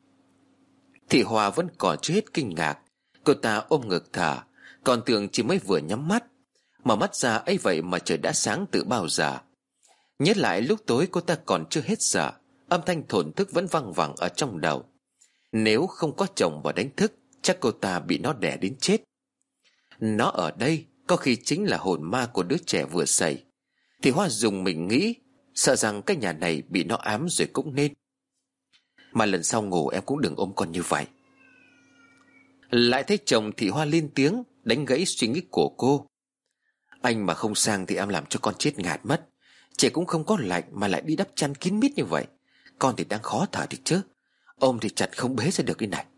Thị Hoa vẫn còn chưa hết kinh ngạc. Cô ta ôm ngực thở, còn tưởng chỉ mới vừa nhắm mắt. Mở mắt ra ấy vậy mà trời đã sáng từ bao giờ. Nhớ lại lúc tối cô ta còn chưa hết sợ, âm thanh thổn thức vẫn văng vẳng ở trong đầu. Nếu không có chồng vào đánh thức, chắc cô ta bị nó đè đến chết. Nó ở đây có khi chính là hồn ma của đứa trẻ vừa xảy. Thì Hoa dùng mình nghĩ, sợ rằng cái nhà này bị nó ám rồi cũng nên. Mà lần sau ngủ em cũng đừng ôm con như vậy. Lại thấy chồng Thị Hoa lên tiếng, đánh gãy suy nghĩ của cô. Anh mà không sang thì em làm cho con chết ngạt mất. Trẻ cũng không có lạnh mà lại đi đắp chăn kín mít như vậy. Con thì đang khó thở thì chứ, ôm thì chặt không bế ra được cái này.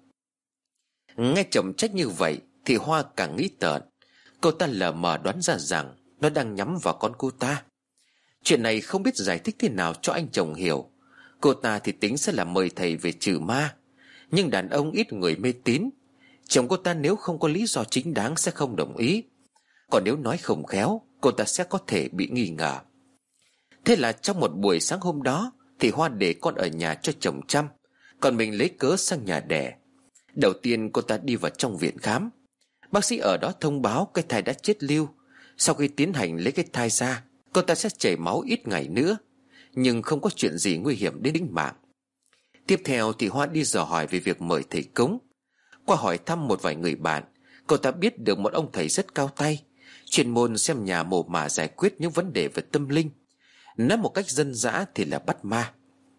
Nghe chồng trách như vậy, Thị Hoa càng nghĩ tợn. Cô ta lờ mờ đoán ra rằng nó đang nhắm vào con cô ta. Chuyện này không biết giải thích thế nào cho anh chồng hiểu. Cô ta thì tính sẽ là mời thầy về trừ ma, nhưng đàn ông ít người mê tín. Chồng cô ta nếu không có lý do chính đáng sẽ không đồng ý. Còn nếu nói không khéo, cô ta sẽ có thể bị nghi ngờ. Thế là trong một buổi sáng hôm đó, Thị Hoa để con ở nhà cho chồng chăm, còn mình lấy cớ sang nhà đẻ. Đầu tiên cô ta đi vào trong viện khám. Bác sĩ ở đó thông báo cái thai đã chết lưu. Sau khi tiến hành lấy cái thai ra, cô ta sẽ chảy máu ít ngày nữa, nhưng không có chuyện gì nguy hiểm đến tính mạng. Tiếp theo thì Hoa đi dò hỏi về việc mời thầy cúng. Qua hỏi thăm một vài người bạn, cô ta biết được một ông thầy rất cao tay, chuyên môn xem nhà mồ mả giải quyết những vấn đề về tâm linh. Nói một cách dân dã thì là bắt ma.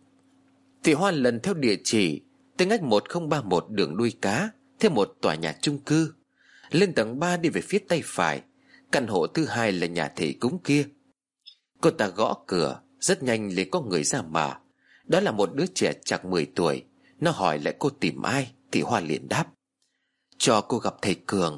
Thì Hoa lần theo địa chỉ tới ngách một không ba mốt đường Đuôi Cá, thêm một tòa nhà chung cư. Lên tầng ba đi về phía tay phải, căn hộ thứ hai là nhà thầy cúng kia. Cô ta gõ cửa, rất nhanh liền có người ra mở. Đó là một đứa trẻ chạc mười tuổi. Nó hỏi lại cô tìm ai, thì Hoa liền đáp: Cho cô gặp thầy Cường.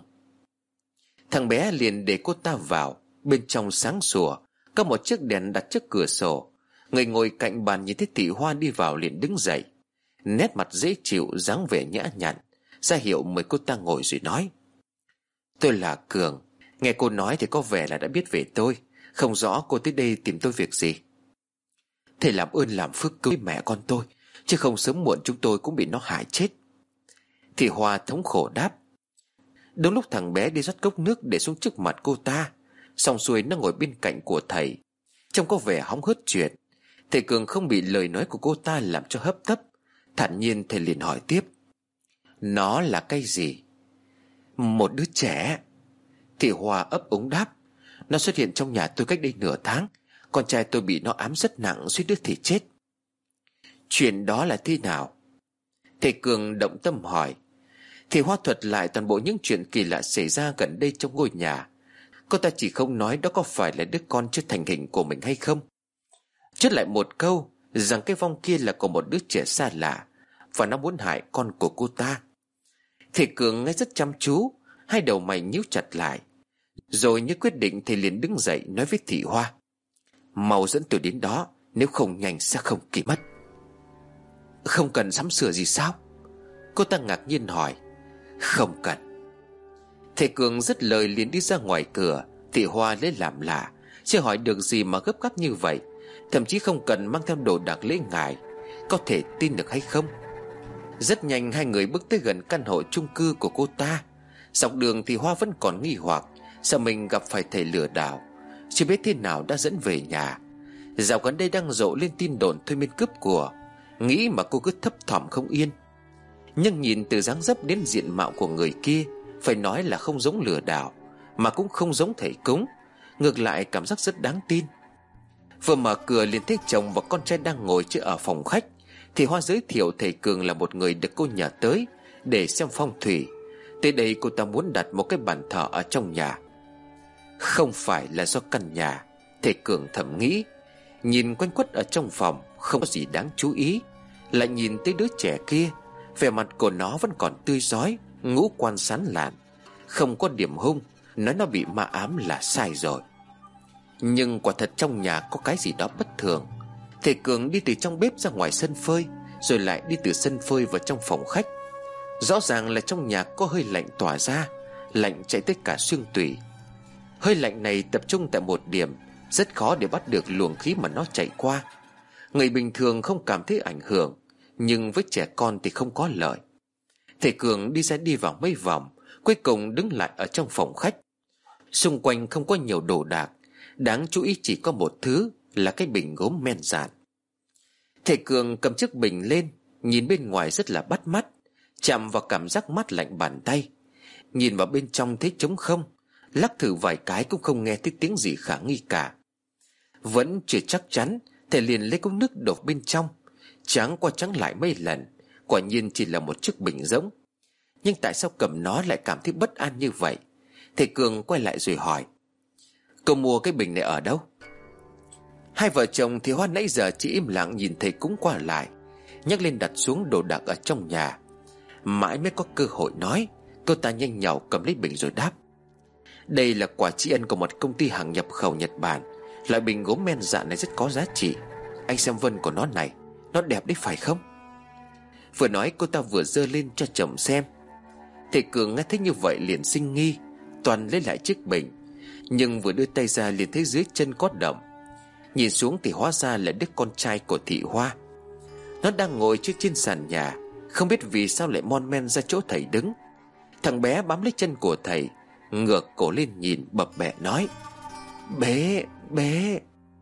Thằng bé liền để cô ta vào. Bên trong sáng sủa, có một chiếc đèn đặt trước cửa sổ. Người ngồi cạnh bàn nhìn thấy Thị Hoa đi vào liền đứng dậy, nét mặt dễ chịu, dáng vẻ nhã nhặn, ra hiệu mời cô ta ngồi rồi nói: Tôi là Cường. Nghe cô nói thì có vẻ là đã biết về tôi. Không rõ cô tới đây tìm tôi việc gì. Thầy làm ơn làm phước cứu mẹ con tôi, chứ không sớm muộn chúng tôi cũng bị nó hại chết. Thị Hoa thống khổ đáp. Đúng lúc thằng bé đi rót cốc nước để xuống trước mặt cô ta, xong xuôi nó ngồi bên cạnh của thầy, trông có vẻ hóng hớt chuyện. Thầy Cường không bị lời nói của cô ta làm cho hấp tấp, thản nhiên thầy liền hỏi tiếp: Nó là cái gì? Một đứa trẻ. Thị Hoa ấp úng đáp: Nó xuất hiện trong nhà tôi cách đây nửa tháng. Con trai tôi bị nó ám rất nặng, suýt đứa thì chết. Chuyện đó là thế nào? Thầy Cường động tâm hỏi. Thị Hoa thuật lại toàn bộ những chuyện kỳ lạ xảy ra gần đây trong ngôi nhà. Cô ta chỉ không nói đó có phải là đứa con chưa thành hình của mình hay không. Chốt lại một câu rằng cái vong kia là của một đứa trẻ xa lạ, và nó muốn hại con của cô ta. Thầy Cường nghe rất chăm chú, hai đầu mày nhíu chặt lại. Rồi như quyết định thì liền đứng dậy nói với Thị Hoa: Mau dẫn tôi đến đó, nếu không nhanh sẽ không kịp mất. Không cần sắm sửa gì sao? Cô ta ngạc nhiên hỏi. Không cần. Thầy Cường dứt lời liền đi ra ngoài cửa. Thị Hoa lấy làm lạ, chưa hỏi được gì mà gấp gáp như vậy, thậm chí không cần mang theo đồ đạc lễ ngài. Có thể tin được hay không? Rất nhanh hai người bước tới gần căn hộ chung cư của cô ta. Dọc đường thì Hoa vẫn còn nghi hoặc, sợ mình gặp phải thầy lừa đảo, chưa biết thế nào đã dẫn về nhà. Dạo gần đây đang rộ lên tin đồn thôi miên cướp của, nghĩ mà cô cứ thấp thỏm không yên. Nhưng nhìn từ dáng dấp đến diện mạo của người kia, phải nói là không giống lừa đảo, mà cũng không giống thầy cúng. Ngược lại cảm giác rất đáng tin. Vừa mở cửa liền thấy chồng và con trai đang ngồi chơi ở phòng khách, thì Hoa giới thiệu thầy Cường là một người được cô nhờ tới để xem phong thủy. Tới đây cô ta muốn đặt một cái bàn thờ ở trong nhà. Không phải là do căn nhà, thầy Cường thầm nghĩ. Nhìn quanh quất ở trong phòng không có gì đáng chú ý, lại nhìn tới đứa trẻ kia, vẻ mặt của nó vẫn còn tươi rói, ngũ quan sáng lạn, không có điểm hung. Nói nó bị ma ám là sai rồi. Nhưng quả thật trong nhà có cái gì đó bất thường. Thầy Cường đi từ trong bếp ra ngoài sân phơi, rồi lại đi từ sân phơi vào trong phòng khách. Rõ ràng là trong nhà có hơi lạnh tỏa ra, lạnh chạy tới cả xương tủy. Hơi lạnh này tập trung tại một điểm, rất khó để bắt được luồng khí mà nó chạy qua. Người bình thường không cảm thấy ảnh hưởng, nhưng với trẻ con thì không có lợi. Thầy Cường đi ra đi vào mấy vòng, cuối cùng đứng lại ở trong phòng khách. Xung quanh không có nhiều đồ đạc, đáng chú ý chỉ có một thứ là cái bình gốm men dạn. Thầy Cường cầm chiếc bình lên, nhìn bên ngoài rất là bắt mắt, chạm vào cảm giác mát lạnh bàn tay. Nhìn vào bên trong thấy trống không, lắc thử vài cái cũng không nghe thấy tiếng gì khả nghi cả. Vẫn chưa chắc chắn, thầy liền lấy cốc nước đổ bên trong, tráng qua tráng lại mấy lần, quả nhiên chỉ là một chiếc bình rỗng. Nhưng tại sao cầm nó lại cảm thấy bất an như vậy? Thầy Cường quay lại rồi hỏi: "Cô mua cái bình này ở đâu?" Hai vợ chồng thì Hoa nãy giờ chỉ im lặng nhìn thầy cúng qua lại, nhắc lên đặt xuống đồ đạc ở trong nhà. Mãi mới có cơ hội nói, cô ta nhanh nhảu cầm lấy bình rồi đáp: "Đây là quà tri ân của một công ty hàng nhập khẩu Nhật Bản. Loại bình gốm men dạn này rất có giá trị. Anh xem vân của nó này, nó đẹp đấy phải không?" Vừa nói cô ta vừa giơ lên cho chồng xem. Thầy Cường nghe thấy như vậy liền sinh nghi, toàn lấy lại chiếc bình, nhưng vừa đưa tay ra liền thấy dưới chân có động. Nhìn xuống thì hóa ra là đứa con trai của thị Hoa. Nó đang ngồi trước trên sàn nhà, không biết vì sao lại mon men ra chỗ thầy đứng. Thằng bé bám lấy chân của thầy, ngược cổ lên nhìn bập bẹ nói: "Bé, bé."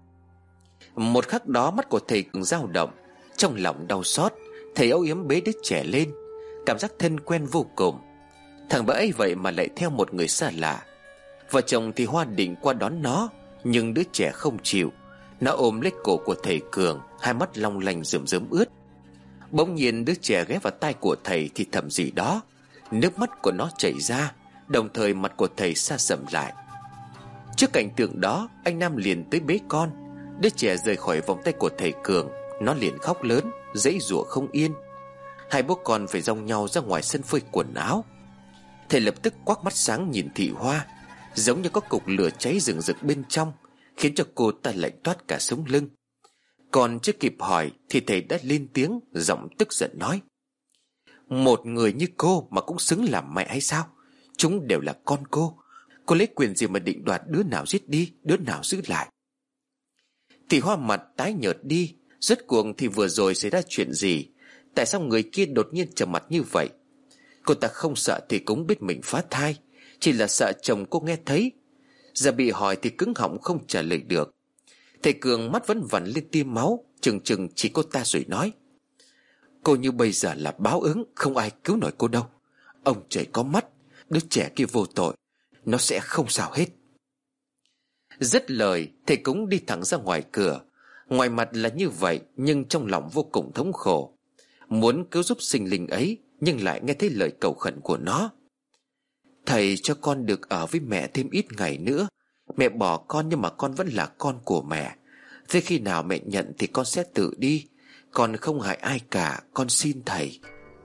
Một khắc đó mắt của thầy Cường dao động, trong lòng đau xót. Thầy âu yếm bế đứa trẻ lên, cảm giác thân quen vô cùng. Thằng bé ấy vậy mà lại theo một người xa lạ. Vợ chồng thì Hoa định qua đón nó, nhưng đứa trẻ không chịu. Nó ôm lấy cổ của thầy Cường, hai mắt long lanh rơm rớm ướt. Bỗng nhiên đứa trẻ ghé vào tai của thầy thì thầm gì đó. Nước mắt của nó chảy ra, đồng thời mặt của thầy sa sầm lại. Trước cảnh tượng đó, anh Nam liền tới bế con. Đứa trẻ rời khỏi vòng tay của thầy Cường, nó liền khóc lớn, giãy giụa không yên. Hai bố con phải dòng nhau ra ngoài sân phơi quần áo. Thầy lập tức quắc mắt sáng nhìn thị Hoa, giống như có cục lửa cháy rừng rực bên trong, khiến cho cô ta lạnh toát cả sống lưng. Còn chưa kịp hỏi thì thầy đã lên tiếng, giọng tức giận nói: "Một người như cô mà cũng xứng làm mẹ hay sao? Chúng đều là con cô. Cô lấy quyền gì mà định đoạt đứa nào giết đi, đứa nào giữ lại?" Thì Hoa mặt tái nhợt đi. Rốt cuộc thì vừa rồi xảy ra chuyện gì? Tại sao người kia đột nhiên trầm mặt như vậy? Cô ta không sợ thì cũng biết mình phá thai, chỉ là sợ chồng cô nghe thấy. Giờ bị hỏi thì cứng họng không trả lời được. Thầy Cường mắt vẫn vằn lên tia máu, chừng chừng chỉ cô ta rồi nói: "Cô như bây giờ là báo ứng, không ai cứu nổi cô đâu. Ông trời có mắt, đứa trẻ kia vô tội, nó sẽ không sao hết." Dứt lời, thầy cúng đi thẳng ra ngoài cửa. Ngoài mặt là như vậy, nhưng trong lòng vô cùng thống khổ. Muốn cứu giúp sinh linh ấy, nhưng lại nghe thấy lời cầu khẩn của nó: "Thầy cho con được ở với mẹ thêm ít ngày nữa. Mẹ bỏ con nhưng mà con vẫn là con của mẹ. Thế khi nào mẹ nhận thì con sẽ tự đi. Con không hại ai cả, con xin thầy."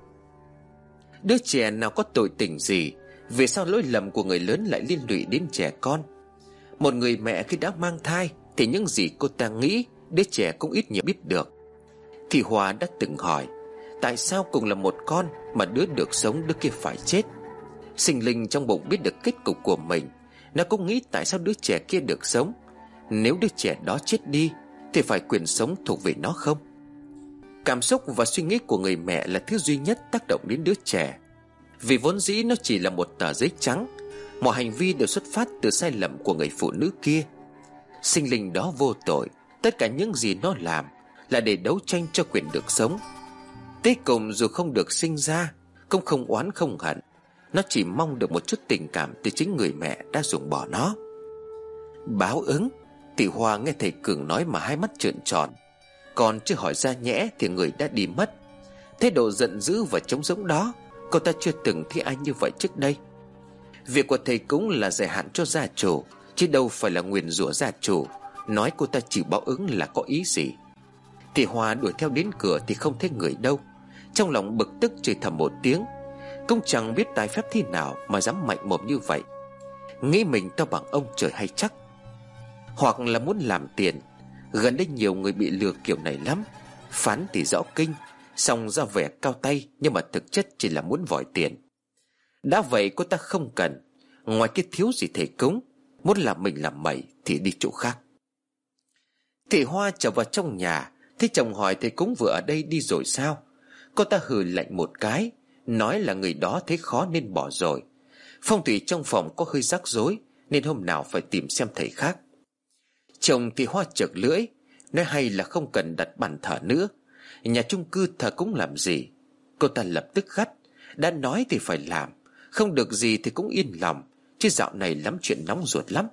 Đứa trẻ nào có tội tình gì? Vì sao lỗi lầm của người lớn lại liên lụy đến trẻ con? Một người mẹ khi đã mang thai thì những gì cô ta nghĩ, đứa trẻ cũng ít nhiều biết được. Thì Hoa đã từng hỏi: tại sao cùng là một con mà đứa được sống đứa kia phải chết? Sinh linh trong bụng biết được kết cục của mình, nó cũng nghĩ tại sao đứa trẻ kia được sống. Nếu đứa trẻ đó chết đi thì phải quyền sống thuộc về nó không? Cảm xúc và suy nghĩ của người mẹ là thứ duy nhất tác động đến đứa trẻ. Vì vốn dĩ nó chỉ là một tờ giấy trắng, mọi hành vi đều xuất phát từ sai lầm của người phụ nữ kia. Sinh linh đó vô tội, tất cả những gì nó làm là để đấu tranh cho quyền được sống. Tới cùng dù không được sinh ra, cũng không oán không hận, nó chỉ mong được một chút tình cảm từ chính người mẹ đã ruồng bỏ nó. Báo ứng? Tỷ Hoa nghe thầy Cường nói mà hai mắt trợn tròn, còn chưa hỏi ra nhẽ thì người đã đi mất. Thái độ giận dữ và trống rỗng đó, cô ta chưa từng thấy ai như vậy trước đây. Việc của thầy cúng là giải hạn cho gia chủ, chứ đâu phải là nguyền rủa gia chủ. Nói cô ta chịu báo ứng là có ý gì? Thì Hoa đuổi theo đến cửa thì không thấy người đâu. Trong lòng bực tức chửi thầm một tiếng. Cũng chẳng biết tài phép thế nào mà dám mạnh mồm như vậy, nghĩ mình to bằng ông trời hay chắc. Hoặc là muốn làm tiền. Gần đây nhiều người bị lừa kiểu này lắm. Phán thì rõ kinh, xong ra vẻ cao tay, nhưng mà thực chất chỉ là muốn vòi tiền. Đã vậy cô ta không cần. Ngoài cái thiếu gì thầy cúng, muốn làm mình làm mày thì đi chỗ khác. Thị Hoa trở vào trong nhà, thấy chồng hỏi thầy cúng vừa ở đây đi rồi sao. Cô ta hừ lạnh một cái, nói là người đó thấy khó nên bỏ rồi. Phong thủy trong phòng có hơi rắc rối, nên hôm nào phải tìm xem thầy khác. Chồng thì Hoa chợt lưỡi, nói hay là không cần đặt bàn thờ nữa. Nhà chung cư thờ cúng làm gì? Cô ta lập tức gắt, đã nói thì phải làm, không được gì thì cũng yên lòng, chứ dạo này lắm chuyện nóng ruột lắm.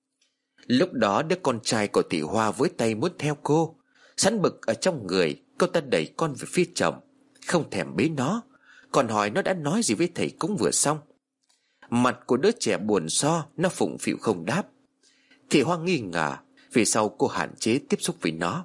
Lúc đó đứa con trai của Thị Hoa với tay muốn theo cô. Sẵn bực ở trong người, cô ta đẩy con về phía chồng, không thèm bế nó, còn hỏi nó đã nói gì với thầy cúng vừa xong. Mặt của đứa trẻ buồn so, nó phụng phịu không đáp. Thị Hoa nghi ngờ, vì sau cô hạn chế tiếp xúc với nó.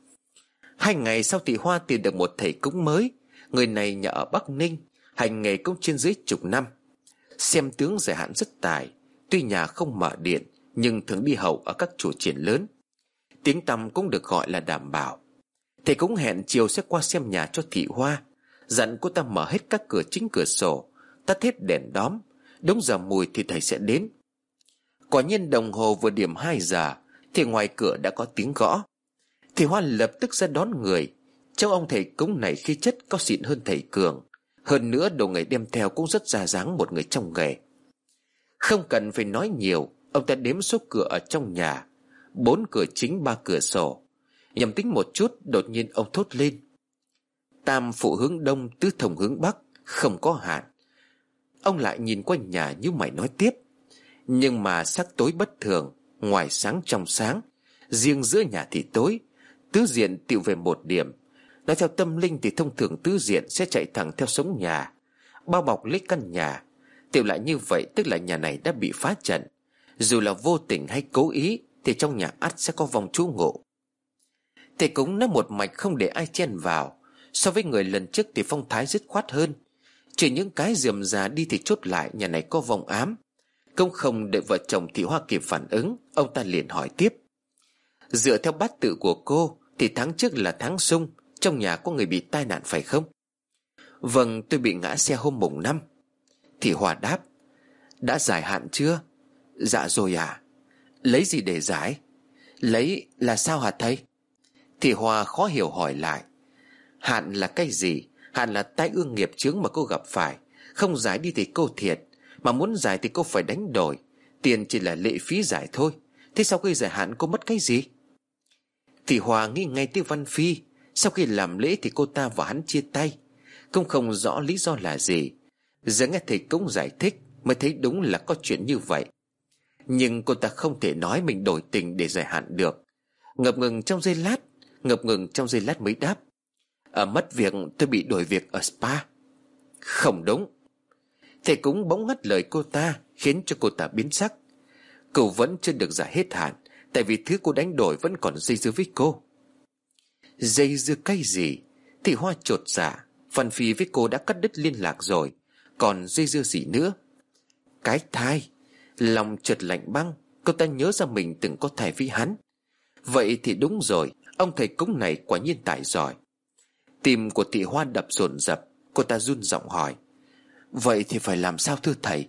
Hai ngày sau Thị Hoa tìm được một thầy cúng mới. Người này nhà ở Bắc Ninh, hành nghề cũng trên dưới chục năm. Xem tướng giải hạn rất tài, tuy nhà không mở điện nhưng thường đi hậu ở các chùa triển lớn. Tiếng tăm cũng được gọi là đảm bảo. Thầy cũng hẹn chiều sẽ qua xem nhà cho Thị Hoa, dặn cô ta mở hết các cửa chính cửa sổ, tắt hết đèn đóm, đúng giờ mùi thì thầy sẽ đến. Quả nhiên đồng hồ vừa điểm hai giờ thì ngoài cửa đã có tiếng gõ. Thị Hoa lập tức ra đón người. Trong ông thầy cúng này khí chất có xịn hơn thầy Cường, hơn nữa đồ nghề đem theo cũng rất ra dáng một người trong nghề. Không cần phải nói nhiều, ông ta đếm số cửa ở trong nhà, bốn cửa chính ba cửa sổ. Nhầm tính một chút, đột nhiên ông thốt lên: tam phụ hướng đông, tứ thông hướng bắc, không có hạn. Ông lại nhìn quanh nhà như mày nói tiếp: nhưng mà sắc tối bất thường, ngoài sáng trong sáng, riêng giữa nhà thì tối, tứ diện tựu về một điểm. Nói theo tâm linh thì thông thường tứ diện sẽ chạy thẳng theo sống nhà, bao bọc lấy căn nhà. Tựu lại như vậy tức là nhà này đã bị phá trận. Dù là vô tình hay cố ý thì trong nhà ắt sẽ có vong trú ngụ. Thầy cúng nói một mạch không để ai chen vào. So với người lần trước thì phong thái dứt khoát hơn. Chỉ những cái rườm rà đi thì chốt lại nhà này có vong ám. Cũng không đợi vợ chồng Thị Hoa kịp phản ứng, ông ta liền hỏi tiếp: dựa theo bát tự của cô thì tháng trước là tháng Xung, trong nhà có người bị tai nạn phải không? Vâng, tôi bị ngã xe hôm mùng năm. Thị Hoa đáp: đã giải hạn chưa? Dạ rồi à. Lấy gì để giải? Lấy là sao hả thầy? Thị Hoa khó hiểu hỏi lại: hạn là cái gì? Hạn là tai ương nghiệp chướng mà cô gặp phải. Không giải đi thì cô thiệt, mà muốn giải thì cô phải đánh đổi. Tiền chỉ là lệ phí giải thôi. Thế sau khi giải hạn cô mất cái gì? Thị Hoa nghĩ ngay tới Văn Phi. Sau khi làm lễ thì cô ta và hắn chia tay, cũng không rõ lý do là gì. Giờ nghe thầy cúng giải thích mới thấy đúng là có chuyện như vậy. Nhưng cô ta không thể nói mình đổi tình để giải hạn được. Ngập ngừng trong giây lát Ngập ngừng trong giây lát mới đáp: ở mất việc, tôi bị đổi việc ở spa. Không đúng. Thầy cúng bỗng ngắt lời cô ta, khiến cho cô ta biến sắc. Cô vẫn chưa được giải hết hạn, tại vì thứ cô đánh đổi vẫn còn dây dưa với cô. Dây dưa cái gì? Thị Hoa chột dạ. Văn Phi với cô đã cắt đứt liên lạc rồi, còn dây dưa gì nữa? Cái thai. Lòng chợt lạnh băng. Cô ta nhớ ra mình từng có thai với hắn. Vậy thì đúng rồi, ông thầy cúng này quả nhiên tài giỏi. Tim của Thị Hoa đập dồn dập. Cô ta run giọng hỏi: vậy thì phải làm sao thưa thầy?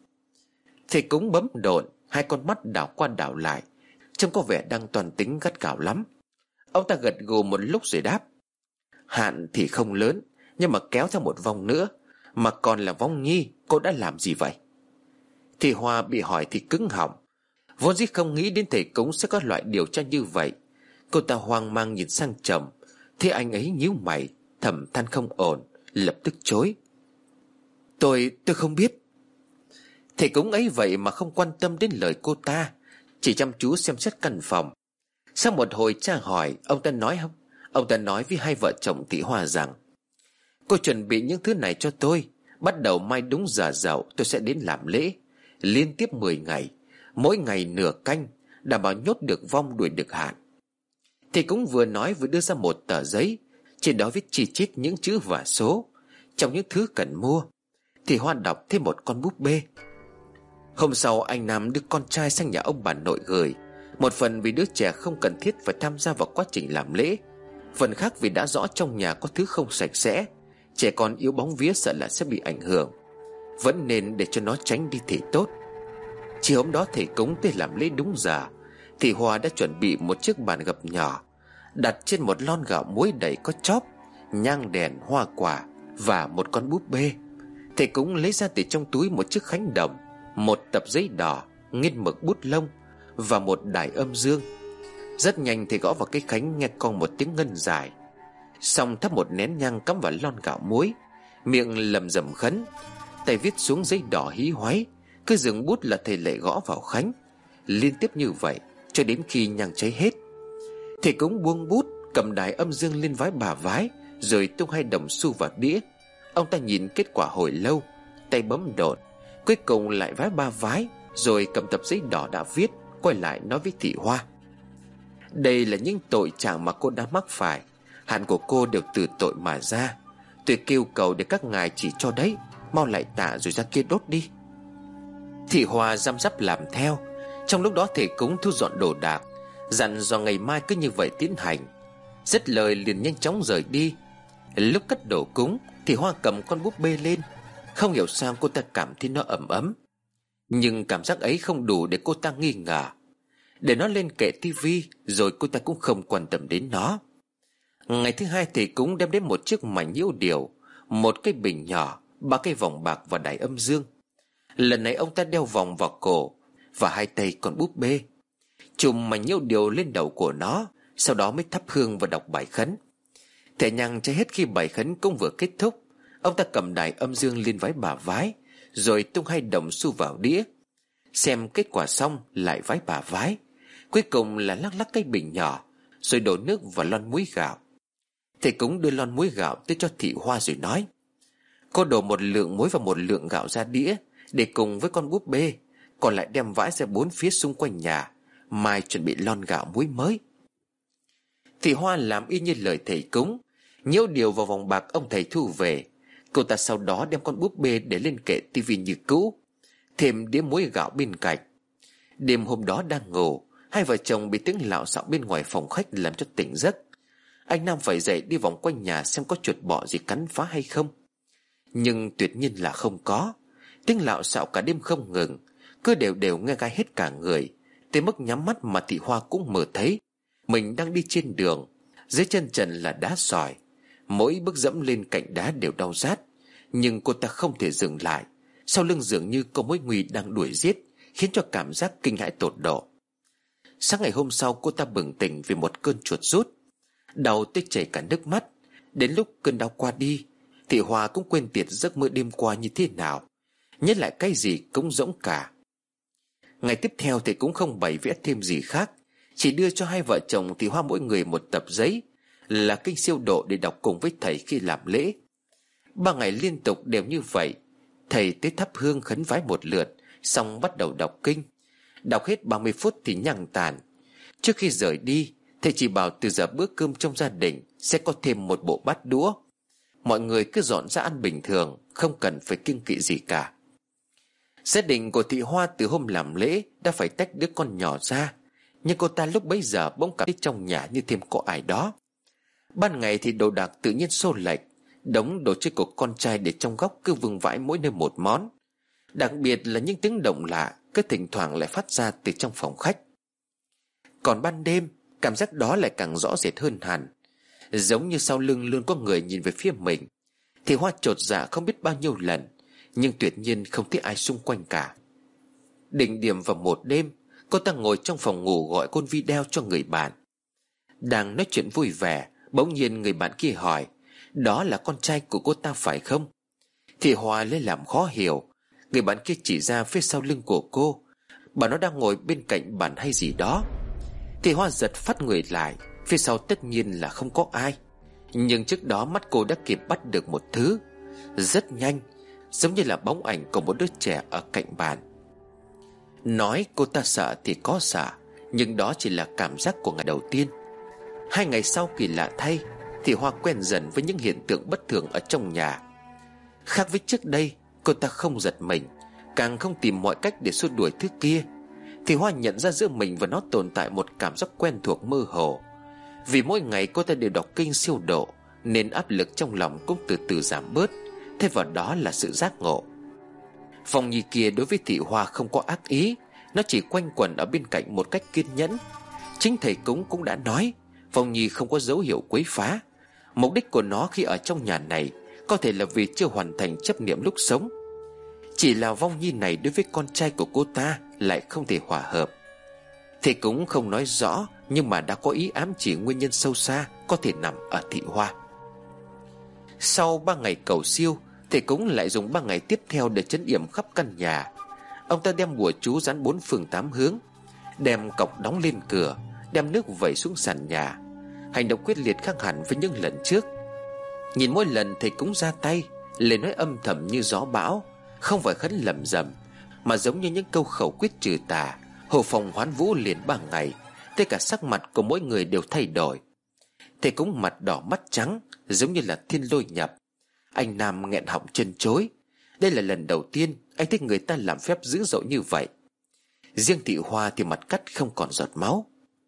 Thầy cúng bấm độn, hai con mắt đảo qua đảo lại, trông có vẻ đang toàn tính gắt gao lắm. Ông ta gật gù một lúc rồi đáp: hạn thì không lớn, nhưng mà kéo theo một vong nữa, mà còn là vong nhi. Cô đã làm gì vậy? Thị Hoa bị hỏi thì cứng họng. Vốn dĩ không nghĩ đến thầy cúng sẽ có loại điều tra như vậy. Cô ta hoang mang nhìn sang chồng, thấy anh ấy nhíu mày, thầm than không ổn, lập tức chối: Tôi, tôi không biết. Thầy cúng ấy vậy mà không quan tâm đến lời cô ta, chỉ chăm chú xem xét căn phòng. Sau một hồi tra hỏi, ông ta nói không Ông ta nói với hai vợ chồng Thị Hoa rằng: cô chuẩn bị những thứ này cho tôi. Bắt đầu mai đúng giờ dậu tôi sẽ đến làm lễ. Liên tiếp mười ngày, mỗi ngày nửa canh, đảm bảo nhốt được vong đuổi được hạn. Thì cũng vừa nói vừa đưa ra một tờ giấy, trên đó viết chi chít những chữ và số. Trong những thứ cần mua, Thị Hoa đọc thêm một con búp bê. Hôm sau anh Nam đưa con trai sang nhà ông bà nội gửi. Một phần vì đứa trẻ không cần thiết phải tham gia vào quá trình làm lễ, phần khác vì đã rõ trong nhà có thứ không sạch sẽ, trẻ con yếu bóng vía sợ là sẽ bị ảnh hưởng. Vẫn nên để cho nó tránh đi thì tốt. Chiều hôm đó thầy cúng tới làm lễ đúng giờ. Thị Hoa đã chuẩn bị một chiếc bàn gập nhỏ, đặt trên một lon gạo muối đầy có chóp, nhang đèn, hoa quả và một con búp bê. Thầy cúng lấy ra từ trong túi một chiếc khánh đồng, một tập giấy đỏ, nghiên mực bút lông và một đài âm dương. Rất nhanh thầy gõ vào cái khánh, nghe con một tiếng ngân dài. Xong thắp một nén nhang cắm vào lon gạo muối, miệng lầm rầm khấn, tay viết xuống giấy đỏ hí hoáy. Cứ dừng bút là thầy lại gõ vào khánh, liên tiếp như vậy cho đến khi nhang cháy hết. Thầy cúng buông bút, cầm đài âm dương lên vái bà vái, rồi tung hai đồng xu vào đĩa. Ông ta nhìn kết quả hồi lâu, tay bấm đột, cuối cùng lại vái ba vái, rồi cầm tập giấy đỏ đã viết, quay lại nói với Thị Hoa: đây là những tội trạng mà cô đã mắc phải. Hạn của cô đều từ tội mà ra. Tôi kêu cầu để các ngài chỉ cho đấy. Mau lại tạ rồi ra kia đốt đi. Thị Hoa răm rắp làm theo. Trong lúc đó thầy cúng thu dọn đồ đạc, dặn dò ngày mai cứ như vậy tiến hành. Dứt lời liền nhanh chóng rời đi. Lúc cất đồ cúng, Thị Hoa cầm con búp bê lên. Không hiểu sao cô ta cảm thấy nó ấm ấm, nhưng cảm giác ấy không đủ để cô ta nghi ngờ. Để nó lên kệ tivi rồi cô ta cũng không quan tâm đến nó. Ngày thứ hai thầy cúng đem đến một chiếc mảnh nhiễu điều, một cái bình nhỏ, ba cái vòng bạc và đài âm dương. Lần này ông ta đeo vòng vào cổ và hai tay còn búp bê, chùm mảnh nhiễu điều lên đầu của nó. Sau đó mới thắp hương và đọc bài khấn. Thẻ nhang cháy hết khi bài khấn cũng vừa kết thúc. Ông ta cầm đài âm dương lên vái bà vái, rồi tung hai đồng xu vào đĩa. Xem kết quả xong lại vái bà vái, cuối cùng là lắc lắc cái bình nhỏ, rồi đổ nước vào lon muối gạo. Thầy cúng đưa lon muối gạo tới cho Thị Hoa rồi nói: cô đổ một lượng muối và một lượng gạo ra đĩa, để cùng với con búp bê, còn lại đem vãi ra bốn phía xung quanh nhà, mai chuẩn bị lon gạo muối mới. Thị Hoa làm y như lời thầy cúng, nhiễu điều vào vòng bạc ông thầy thu về. Cô ta sau đó đem con búp bê để lên kệ tivi như cũ, thêm đĩa muối gạo bên cạnh. Đêm hôm đó đang ngủ, hai vợ chồng bị tiếng lạo xạo bên ngoài phòng khách làm cho tỉnh giấc. Anh Nam phải dậy đi vòng quanh nhà xem có chuột bọ gì cắn phá hay không. Nhưng tuyệt nhiên là không có. Tiếng lạo xạo cả đêm không ngừng, cứ đều đều nghe gai hết cả người, tới mức nhắm mắt mà Thị Hoa cũng mơ thấy mình đang đi trên đường. Dưới chân trần là đá sỏi, mỗi bước dẫm lên cạnh đá đều đau rát. Nhưng cô ta không thể dừng lại. Sau lưng dường như có mối nguy đang đuổi giết, khiến cho cảm giác kinh hãi tột độ. Sáng ngày hôm sau cô ta bừng tỉnh vì một cơn chuột rút, đau tới chảy cả nước mắt. Đến lúc cơn đau qua đi, Thị Hoa cũng quên tiệt giấc mơ đêm qua như thế nào, nhớ lại cái gì cũng rỗng cả. Ngày tiếp theo thì cũng không bày vẽ thêm gì khác, chỉ đưa cho hai vợ chồng Thị Hoa mỗi người một tập giấy là kinh siêu độ để đọc cùng với thầy khi làm lễ. Ba ngày liên tục đều như vậy. Thầy tới thắp hương khấn vái một lượt, xong bắt đầu đọc kinh. Đọc hết ba mươi phút thì nhang tàn. Trước khi rời đi, thầy chỉ bảo từ giờ bữa cơm trong gia đình sẽ có thêm một bộ bát đũa. Mọi người cứ dọn ra ăn bình thường, không cần phải kiêng kỵ gì cả. Gia đình của Thị Hoa từ hôm làm lễ đã phải tách đứa con nhỏ ra, nhưng cô ta lúc bấy giờ bỗng cảm thấy trong nhà như thêm có ai đó. Ban ngày thì đồ đạc tự nhiên xô lệch, đống đồ chơi của con trai để trong góc cứ vương vãi mỗi nơi một món. Đặc biệt là những tiếng động lạ cứ thỉnh thoảng lại phát ra từ trong phòng khách. Còn ban đêm, cảm giác đó lại càng rõ rệt hơn hẳn, giống như sau lưng luôn có người nhìn về phía mình. Thị Hoa chột dạ không biết bao nhiêu lần, nhưng tuyệt nhiên không thấy ai xung quanh cả. Đỉnh điểm vào một đêm, cô ta ngồi trong phòng ngủ gọi con video cho người bạn. Đang nói chuyện vui vẻ, bỗng nhiên người bạn kia hỏi đó là con trai của cô ta phải không. Thị Hoa lấy làm khó hiểu. Người bạn kia chỉ ra phía sau lưng của cô, Bảo nó đang ngồi bên cạnh bàn hay gì đó. Thì Hoa giật phát người lại. Phía sau tất nhiên là không có ai. Nhưng trước đó mắt cô đã kịp bắt được một thứ rất nhanh, giống như là bóng ảnh của một đứa trẻ ở cạnh bàn. Nói cô ta sợ thì có sợ, nhưng đó chỉ là cảm giác của ngày đầu tiên. Hai ngày sau, kỳ lạ thay, thì Hoa quen dần với những hiện tượng bất thường ở trong nhà. Khác với trước đây, cô ta không giật mình, càng không tìm mọi cách để xua đuổi thứ kia. Thì Hoa nhận ra giữa mình và nó tồn tại một cảm giác quen thuộc mơ hồ. Vì mỗi ngày cô ta đều đọc kinh siêu độ, nên áp lực trong lòng cũng từ từ giảm bớt. Thay vào đó là sự giác ngộ. Vong nhi kia đối với Thị Hoa không có ác ý, nó chỉ quanh quẩn ở bên cạnh một cách kiên nhẫn. Chính thầy cúng cũng đã nói Vong nhi không có dấu hiệu quấy phá. Mục đích của nó khi ở trong nhà này có thể là vì chưa hoàn thành chấp niệm lúc sống. Chỉ là Vong nhi này đối với con trai của cô ta lại không thể hòa hợp. Thầy cúng không nói rõ, nhưng mà đã có ý ám chỉ nguyên nhân sâu xa có thể nằm ở Thị Hoa. Sau ba ngày cầu siêu, thầy cúng lại dùng ba ngày tiếp theo để trấn yểm khắp căn nhà. Ông ta đem bùa chú dán bốn phương tám hướng, đem cọc đóng lên cửa, đem nước vẩy xuống sàn nhà. Hành động quyết liệt khác hẳn với những lần trước. Nhìn mỗi lần thầy cúng ra tay, lời nói âm thầm như gió bão, không phải khấn lẩm rẩm, mà giống như những câu khẩu quyết trừ tà, hộ phòng hoán vũ liền ba ngày. Tất cả sắc mặt của mỗi người đều thay đổi. Thầy cúng mặt đỏ mắt trắng, giống như là thiên lôi nhập. Anh Nam nghẹn họng chân chối. Đây là lần đầu tiên anh thấy người ta làm phép dữ dội như vậy. Riêng Thị Hoa thì mặt cắt không còn giọt máu.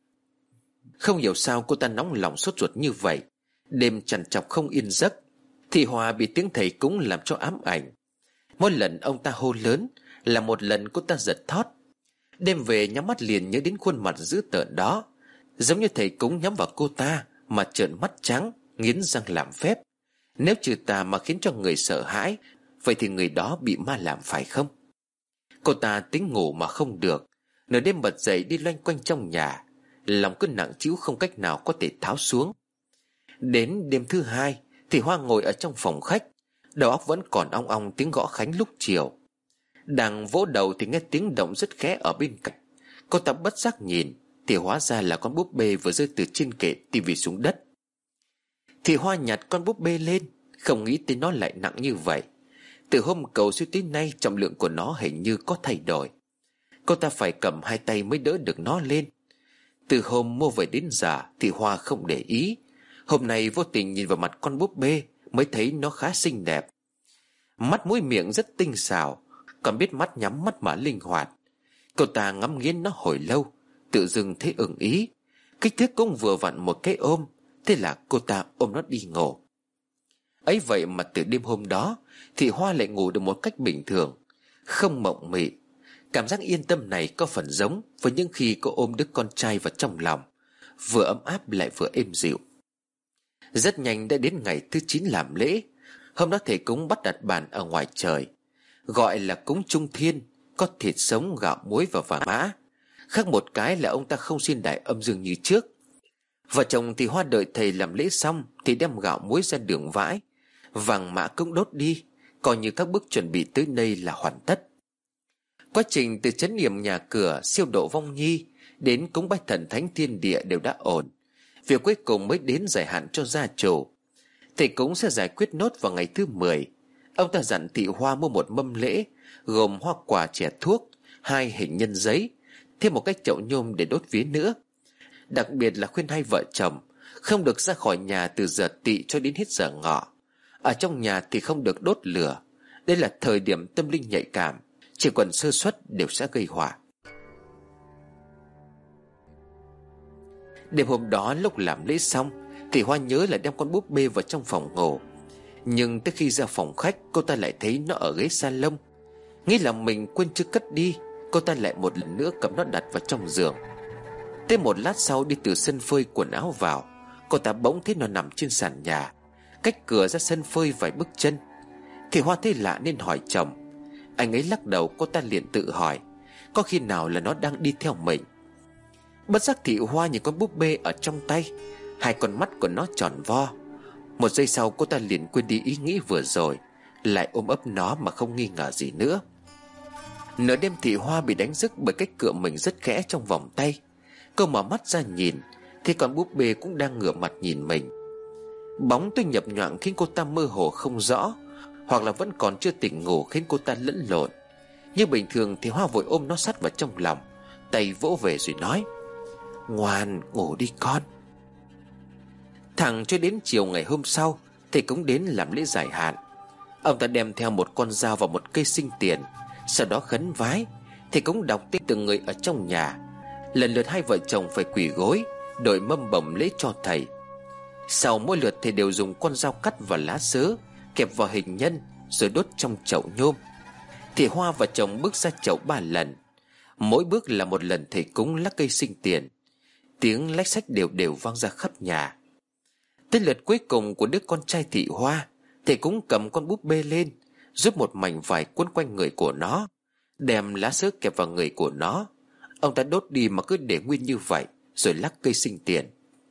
Không hiểu sao cô ta nóng lòng sốt ruột như vậy. Đêm trằn trọc không yên giấc. Thị Hoa bị tiếng thầy cúng làm cho ám ảnh. Mỗi lần ông ta hô lớn là một lần cô ta giật thót. Đêm về nhắm mắt liền nhớ đến khuôn mặt dữ tợn đó, giống như thầy cúng nhắm vào cô ta mà trợn mắt trắng, nghiến răng làm phép. Nếu trừ tà mà khiến cho người sợ hãi, vậy thì người đó bị ma làm phải không? Cô ta tính ngủ mà không được, nửa đêm bật dậy đi loanh quanh trong nhà, lòng cứ nặng trĩu không cách nào có thể tháo xuống. Đến đêm thứ hai thì Hoa ngồi ở trong phòng khách, đầu óc vẫn còn ong ong tiếng gõ khánh lúc chiều. Đang vỗ đầu thì nghe tiếng động rất khẽ ở bên cạnh. Cô ta bất giác nhìn thì hóa ra là con búp bê vừa rơi từ trên kệ tivi xuống đất. Thì Hoa nhặt con búp bê lên, không nghĩ tới nó lại nặng như vậy. Từ hôm cầu siêu tới nay, trọng lượng của nó hình như có thay đổi. Cô ta phải cầm hai tay mới đỡ được nó lên. Từ hôm mua về đến giờ thì Hoa không để ý. Hôm nay vô tình nhìn vào mặt con búp bê mới thấy nó khá xinh đẹp. Mắt mũi miệng rất tinh xảo, còn biết mắt nhắm mắt mở linh hoạt. Cô ta ngắm nghiến nó hồi lâu, tự dưng thấy ưng ý. Kích thước cũng vừa vặn một cái ôm. Thế là cô ta ôm nó đi ngủ. Ấy vậy mà từ đêm hôm đó thì Hoa lại ngủ được một cách bình thường, không mộng mị. Cảm giác yên tâm này có phần giống với những khi cô ôm đứa con trai vào trong lòng, vừa ấm áp lại vừa êm dịu. Rất nhanh đã đến ngày thứ chín làm lễ. Hôm đó thầy cúng bắt đặt bàn ở ngoài trời, gọi là cúng trung thiên, có thịt sống, gạo muối và vàng mã. Khác một cái là ông ta không xin đại âm dương như trước. Vợ chồng thì Hoa đợi thầy làm lễ xong thì đem gạo muối ra đường vãi, vàng mã cũng đốt đi, coi như các bước chuẩn bị tới đây là hoàn tất. Quá trình từ trấn yểm nhà cửa, siêu độ vong nhi đến cúng bái thần thánh thiên địa đều đã ổn. Việc cuối cùng mới đến giải hạn cho gia chủ. Thầy cúng sẽ giải quyết nốt vào ngày thứ mười. Ông ta dặn Thị Hoa mua một mâm lễ gồm hoa quả, chè thuốc, hai hình nhân giấy, thêm một cái chậu nhôm để đốt vía nữa. Đặc biệt là khuyên hai vợ chồng không được ra khỏi nhà từ giờ tỵ cho đến hết giờ ngọ. Ở trong nhà thì không được đốt lửa. Đây là thời điểm tâm linh nhạy cảm, chỉ cần sơ suất đều sẽ gây họa. Đêm hôm đó lúc làm lễ xong thì Hoa nhớ là đem con búp bê vào trong phòng ngủ. Nhưng tới khi ra phòng khách, cô ta lại thấy nó ở ghế salon. Nghĩ là mình quên chưa cất đi, cô ta lại một lần nữa cầm nó đặt vào trong giường. Tới một lát sau đi từ sân phơi quần áo vào, cô ta bỗng thấy nó nằm trên sàn nhà, cách cửa ra sân phơi vài bước chân. Thì Hoa thấy lạ nên hỏi chồng. Anh ấy lắc đầu. Cô ta liền tự hỏi có khi nào là nó đang đi theo mình. Bất giác Thị Hoa nhìn con búp bê ở trong tay, hai con mắt của nó tròn vo. Một giây sau cô ta liền quên đi ý nghĩ vừa rồi, lại ôm ấp nó mà không nghi ngờ gì nữa. Nửa đêm Thị Hoa bị đánh giấc bởi cách cựa mình rất khẽ trong vòng tay. Cô mở mắt ra nhìn thì con búp bê cũng đang ngửa mặt nhìn mình. Bóng tôi nhập nhoạng khiến cô ta mơ hồ không rõ, hoặc là vẫn còn chưa tỉnh ngủ khiến cô ta lẫn lộn. Như bình thường thì Hoa vội ôm nó sát vào trong lòng, tay vỗ về rồi nói: "Ngoan, ngủ đi con." Thẳng cho đến chiều ngày hôm sau, thầy cũng đến làm lễ giải hạn. Ông ta đem theo một con dao và một cây sinh tiền. Sau đó khấn vái, thầy cũng đọc tên từng người ở trong nhà. Lần lượt hai vợ chồng phải quỳ gối, đội mâm bồng lễ cho thầy. Sau mỗi lượt thầy đều dùng con dao cắt vào lá sớ, kẹp vào hình nhân rồi đốt trong chậu nhôm. Thì Hoa và chồng bước ra chậu ba lần. Mỗi bước là một lần thầy cúng lắc cây sinh tiền. Tiếng lách xách đều đều vang ra khắp nhà. Tới lượt cuối cùng của đứa con trai Thị Hoa, thầy cũng cầm con búp bê lên, giúp một mảnh vải quấn quanh người của nó, đem lá sớ kẹp vào người của nó. Ông ta đốt đi mà cứ để nguyên như vậy, rồi lắc cây sinh tiền.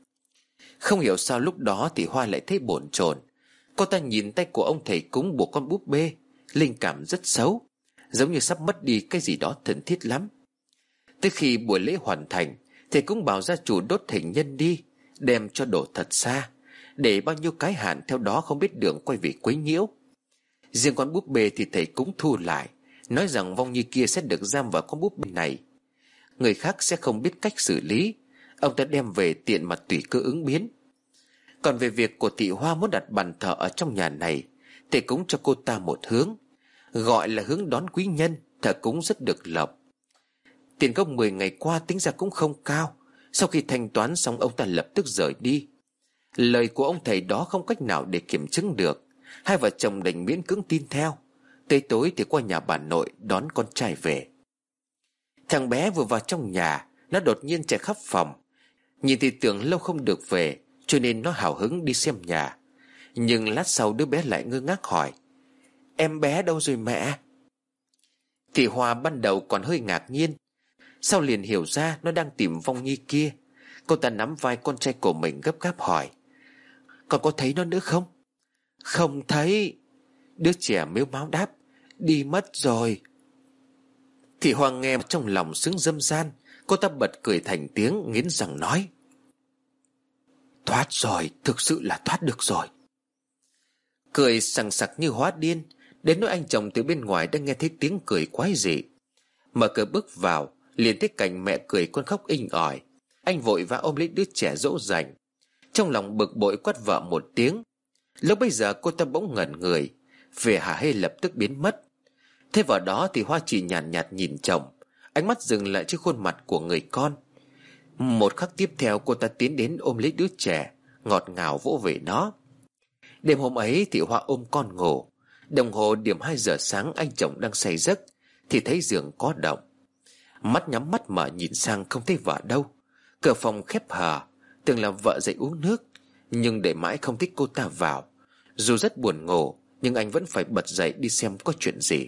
Không hiểu sao lúc đó Thị Hoa lại thấy bồn chồn. Cô ta nhìn tay của ông thầy cúng buộc con búp bê, linh cảm rất xấu, giống như sắp mất đi cái gì đó thân thiết lắm. Tới khi buổi lễ hoàn thành, thầy cũng bảo gia chủ đốt hình nhân đi, đem cho đổ thật xa, để bao nhiêu cái hạn theo đó không biết đường quay về quấy nhiễu. Riêng con búp bê thì thầy cũng thu lại, nói rằng vong nhi kia sẽ được giam vào con búp bê này. Người khác sẽ không biết cách xử lý, ông ta đem về tiện mà tùy cơ ứng biến. Còn về việc của Thị Hoa muốn đặt bàn thờ ở trong nhà này, thầy cũng cho cô ta một hướng, gọi là hướng đón quý nhân, thờ cúng rất được lộc. Tiền công mười ngày qua tính ra cũng không cao. Sau khi thanh toán xong, ông ta lập tức rời đi. Lời của ông thầy đó không cách nào để kiểm chứng được. Hai vợ chồng đành miễn cưỡng tin theo. Tới tối thì qua nhà bà nội đón con trai về. Thằng bé vừa vào trong nhà, nó đột nhiên chạy khắp phòng. Nhìn thì tưởng lâu không được về, cho nên nó hào hứng đi xem nhà. Nhưng lát sau đứa bé lại ngơ ngác hỏi: "Em bé đâu rồi mẹ?" Thị Hoa ban đầu còn hơi ngạc nhiên, sau liền hiểu ra nó đang tìm vong nhi kia. Cô ta nắm vai con trai của mình gấp gáp hỏi: "Con có thấy nó nữa không?" "Không thấy." Đứa trẻ mếu máo đáp: "Đi mất rồi." Thị Hoa nghe trong lòng sướng dâm gian. Cô ta bật cười thành tiếng, nghiến răng nói: "Thoát rồi, thực sự là thoát được rồi." Cười sằng sặc như hóa điên, đến nỗi anh chồng từ bên ngoài đã nghe thấy tiếng cười quái dị. Mở cửa bước vào, liền thấy cảnh mẹ cười con khóc inh ỏi. Anh vội vã ôm lấy đứa trẻ dỗ dành, trong lòng bực bội quát vợ một tiếng. Lúc bây giờ cô ta bỗng ngẩn người, vẻ hả hê lập tức biến mất. Thế vào đó thì Hoa chỉ nhàn nhạt, nhạt nhìn chồng, ánh mắt dừng lại trên khuôn mặt của người con. Một khắc tiếp theo, cô ta tiến đến ôm lấy đứa trẻ, ngọt ngào vỗ về nó. Đêm hôm ấy thì Hoa ôm con ngủ. Đồng hồ điểm hai giờ sáng, anh chồng đang say giấc thì thấy giường có động. Mắt nhắm mắt mở nhìn sang không thấy vợ đâu. Cửa phòng khép hờ, tưởng là vợ dậy uống nước, nhưng để mãi không thích cô ta vào. Dù rất buồn ngủ, nhưng anh vẫn phải bật dậy đi xem có chuyện gì.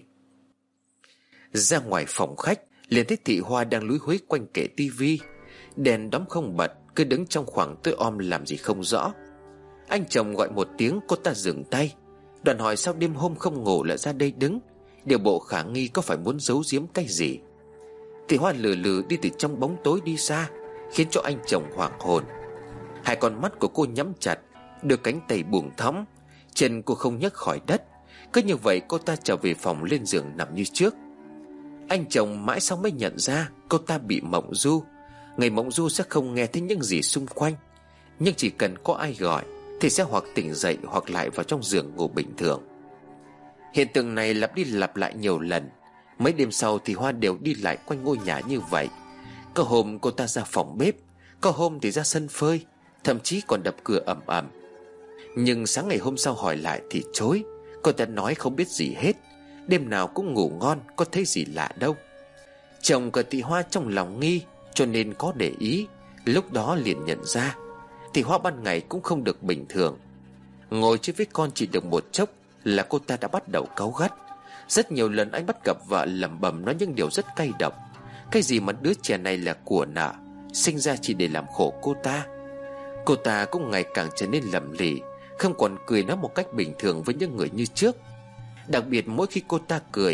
Ra ngoài phòng khách, liền thấy Thị Hoa đang lúi húi quanh kệ tivi, đèn đóm không bật, cứ đứng trong khoảng tối om làm gì không rõ. Anh chồng gọi một tiếng, cô ta dừng tay, đoạn hỏi sao đêm hôm không ngủ lại ra đây đứng, điều bộ khả nghi có phải muốn giấu giếm cái gì. Thị Hoa lừ lừ đi từ trong bóng tối đi xa, khiến cho anh chồng hoảng hồn. Hai con mắt của cô nhắm chặt, đôi cánh tay buông thõng, chân cô không nhấc khỏi đất. Cứ như vậy cô ta trở về phòng, lên giường nằm như trước. Anh chồng mãi sau mới nhận ra cô ta bị mộng du. Ngày mộng du sẽ không nghe thấy những gì xung quanh, nhưng chỉ cần có ai gọi thì sẽ hoặc tỉnh dậy hoặc lại vào trong giường ngủ bình thường. Hiện tượng này lặp đi lặp lại nhiều lần. Mấy đêm sau thì Hoa đều đi lại quanh ngôi nhà như vậy. Có hôm cô ta ra phòng bếp, có hôm thì ra sân phơi, thậm chí còn đập cửa ầm ầm. Nhưng sáng ngày hôm sau hỏi lại thì chối. Cô ta nói không biết gì hết, đêm nào cũng ngủ ngon, có thấy gì lạ đâu. Chồng của Thị Hoa trong lòng nghi, cho nên có để ý. Lúc đó liền nhận ra Thị Hoa ban ngày cũng không được bình thường. Ngồi chơi với con chỉ được một chốc là cô ta đã bắt đầu cáu gắt. Rất nhiều lần anh bắt gặp vợ lẩm bẩm nói những điều rất cay độc. Cái gì mà đứa trẻ này là của nợ, sinh ra chỉ để làm khổ cô ta. Cô ta cũng ngày càng trở nên lầm lì, không còn cười nói một cách bình thường với những người như trước. Đặc biệt mỗi khi cô ta cười,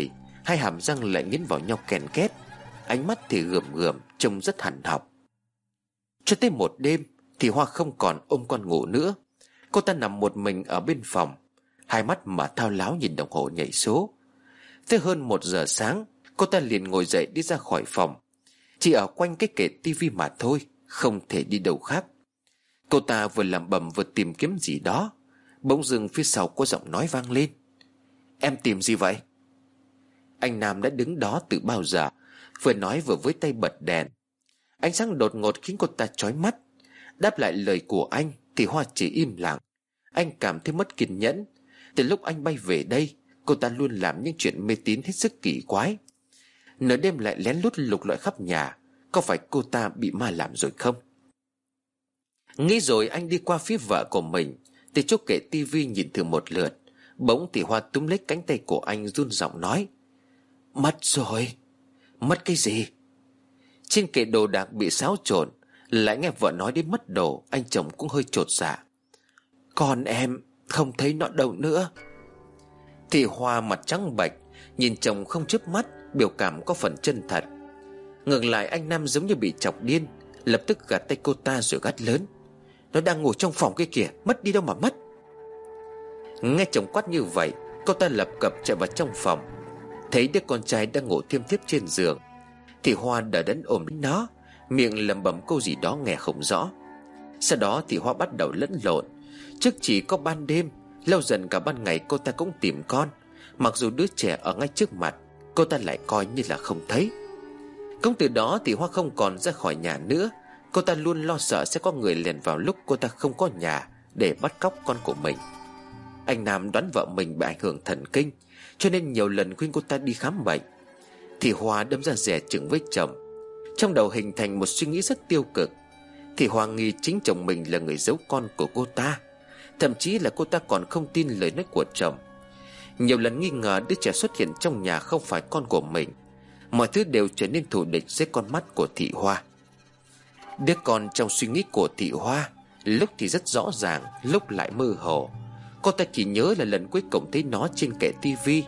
hai hàm răng lại nghiến vào nhau kèn két, ánh mắt thì gườm gườm, trông rất hằn học. Cho tới một đêm thì Hoa không còn ôm con ngủ nữa. Cô ta nằm một mình ở bên phòng, hai mắt mà thao láo nhìn đồng hồ nhảy số. Tới hơn một giờ sáng, cô ta liền ngồi dậy đi ra khỏi phòng. Chỉ ở quanh cái kệ tivi mà thôi, không thể đi đâu khác. Cô ta vừa lẩm bẩm vừa tìm kiếm gì đó, bỗng dưng phía sau có giọng nói vang lên: "Em tìm gì vậy?" Anh Nam đã đứng đó từ bao giờ, vừa nói vừa với tay bật đèn. Ánh sáng đột ngột khiến cô ta chói mắt. Đáp lại lời của anh thì Hoa chỉ im lặng. Anh cảm thấy mất kiên nhẫn. Từ lúc anh bay về đây, cô ta luôn làm những chuyện mê tín hết sức kỳ quái. Nửa đêm lại lén lút lục lọi khắp nhà. Có phải cô ta bị ma làm rồi không? Nghĩ rồi anh đi qua phía vợ của mình, từ chỗ kệ tivi nhìn thử một lượt. Bỗng thì Hoa túm lấy cánh tay của anh, run giọng nói: "Mất rồi." "Mất cái gì?" Trên kệ đồ đạc bị xáo trộn, lại nghe vợ nói đến mất đồ, anh chồng cũng hơi chột dạ. "Con em không thấy nó đâu nữa." Thì Hoa mặt trắng bệch, nhìn chồng không chớp mắt, biểu cảm có phần chân thật. Ngược lại anh Nam giống như bị chọc điên, lập tức gạt tay cô ta rồi gắt lớn: "Nó đang ngủ trong phòng kia kìa, mất đi đâu mà mất." Nghe chồng quát như vậy, cô ta lập cập chạy vào trong phòng. Thấy đứa con trai đang ngủ thiêm thiếp trên giường, thì Hoa đỡ đẫn ôm lấy nó, miệng lẩm bẩm câu gì đó nghe không rõ. Sau đó thì Hoa bắt đầu lẫn lộn. Trước chỉ có ban đêm, lâu dần cả ban ngày cô ta cũng tìm con. Mặc dù đứa trẻ ở ngay trước mặt, cô ta lại coi như là không thấy. Cũng từ đó thì Hoa không còn ra khỏi nhà nữa. Cô ta luôn lo sợ sẽ có người lèn vào lúc cô ta không có nhà để bắt cóc con của mình. Anh Nam đoán vợ mình bị ảnh hưởng thần kinh, cho nên nhiều lần khuyên cô ta đi khám bệnh. Thì Hoa đâm ra dè chừng với chồng. Trong đầu hình thành một suy nghĩ rất tiêu cực. Thì Hoa nghi chính chồng mình là người giấu con của cô ta. Thậm chí là cô ta còn không tin lời nói của chồng. Nhiều lần nghi ngờ đứa trẻ xuất hiện trong nhà không phải con của mình. Mọi thứ đều trở nên thù địch dưới con mắt của Thị Hoa. Đứa con trong suy nghĩ của Thị Hoa lúc thì rất rõ ràng, lúc lại mơ hồ. Cô ta chỉ nhớ là lần cuối cùng thấy nó trên kệ tivi.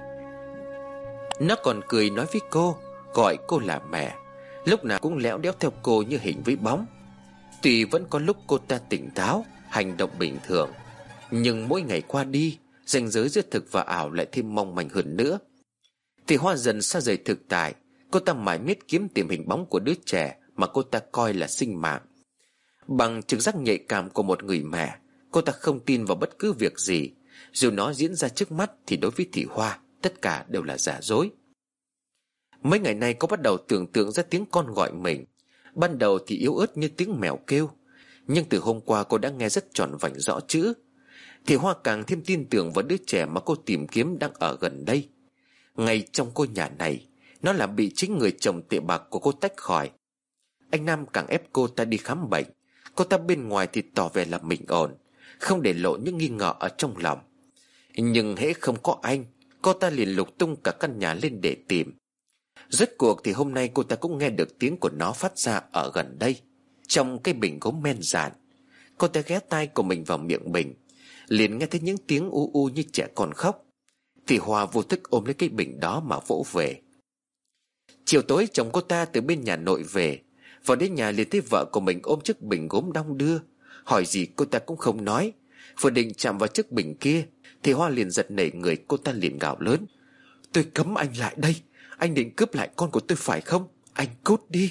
Nó còn cười nói với cô, gọi cô là mẹ, lúc nào cũng léo đéo theo cô như hình với bóng. Tuy vẫn có lúc cô ta tỉnh táo, hành động bình thường, nhưng mỗi ngày qua đi, ranh giới giữa thực và ảo lại thêm mong manh hơn nữa. Thì Hoa dần xa rời thực tại. Cô ta mải miết kiếm tìm hình bóng của đứa trẻ mà cô ta coi là sinh mạng. Bằng trực giác nhạy cảm của một người mẹ, cô ta không tin vào bất cứ việc gì. Dù nó diễn ra trước mắt thì đối với Thị Hoa, tất cả đều là giả dối. Mấy ngày nay cô bắt đầu tưởng tượng ra tiếng con gọi mình. Ban đầu thì yếu ớt như tiếng mèo kêu, nhưng từ hôm qua cô đã nghe rất tròn vành rõ chữ. Thì Hoa càng thêm tin tưởng vào đứa trẻ mà cô tìm kiếm đang ở gần đây. Ngay trong ngôi nhà này, nó là bị chính người chồng tệ bạc của cô tách khỏi. Anh Nam càng ép cô ta đi khám bệnh. Cô ta bên ngoài thì tỏ vẻ là mình ổn, không để lộ những nghi ngờ ở trong lòng. Nhưng hễ không có anh, cô ta liền lục tung cả căn nhà lên để tìm. Rốt cuộc thì hôm nay cô ta cũng nghe được tiếng của nó phát ra ở gần đây, trong cái bình gốm men dạn. Cô ta ghé tai của mình vào miệng bình, liền nghe thấy những tiếng u u như trẻ con khóc. Thì Hoa vô thức ôm lấy cái bình đó mà vỗ về. Chiều tối chồng cô ta từ bên nhà nội về, vào đến nhà liền thấy vợ của mình ôm chiếc bình gốm đong đưa. Hỏi gì cô ta cũng không nói. Vừa định chạm vào chiếc bình kia thì Hoa liền giật nảy người. Cô ta liền gào lớn: "Tôi cấm anh lại đây. Anh định cướp lại con của tôi phải không? Anh cút đi."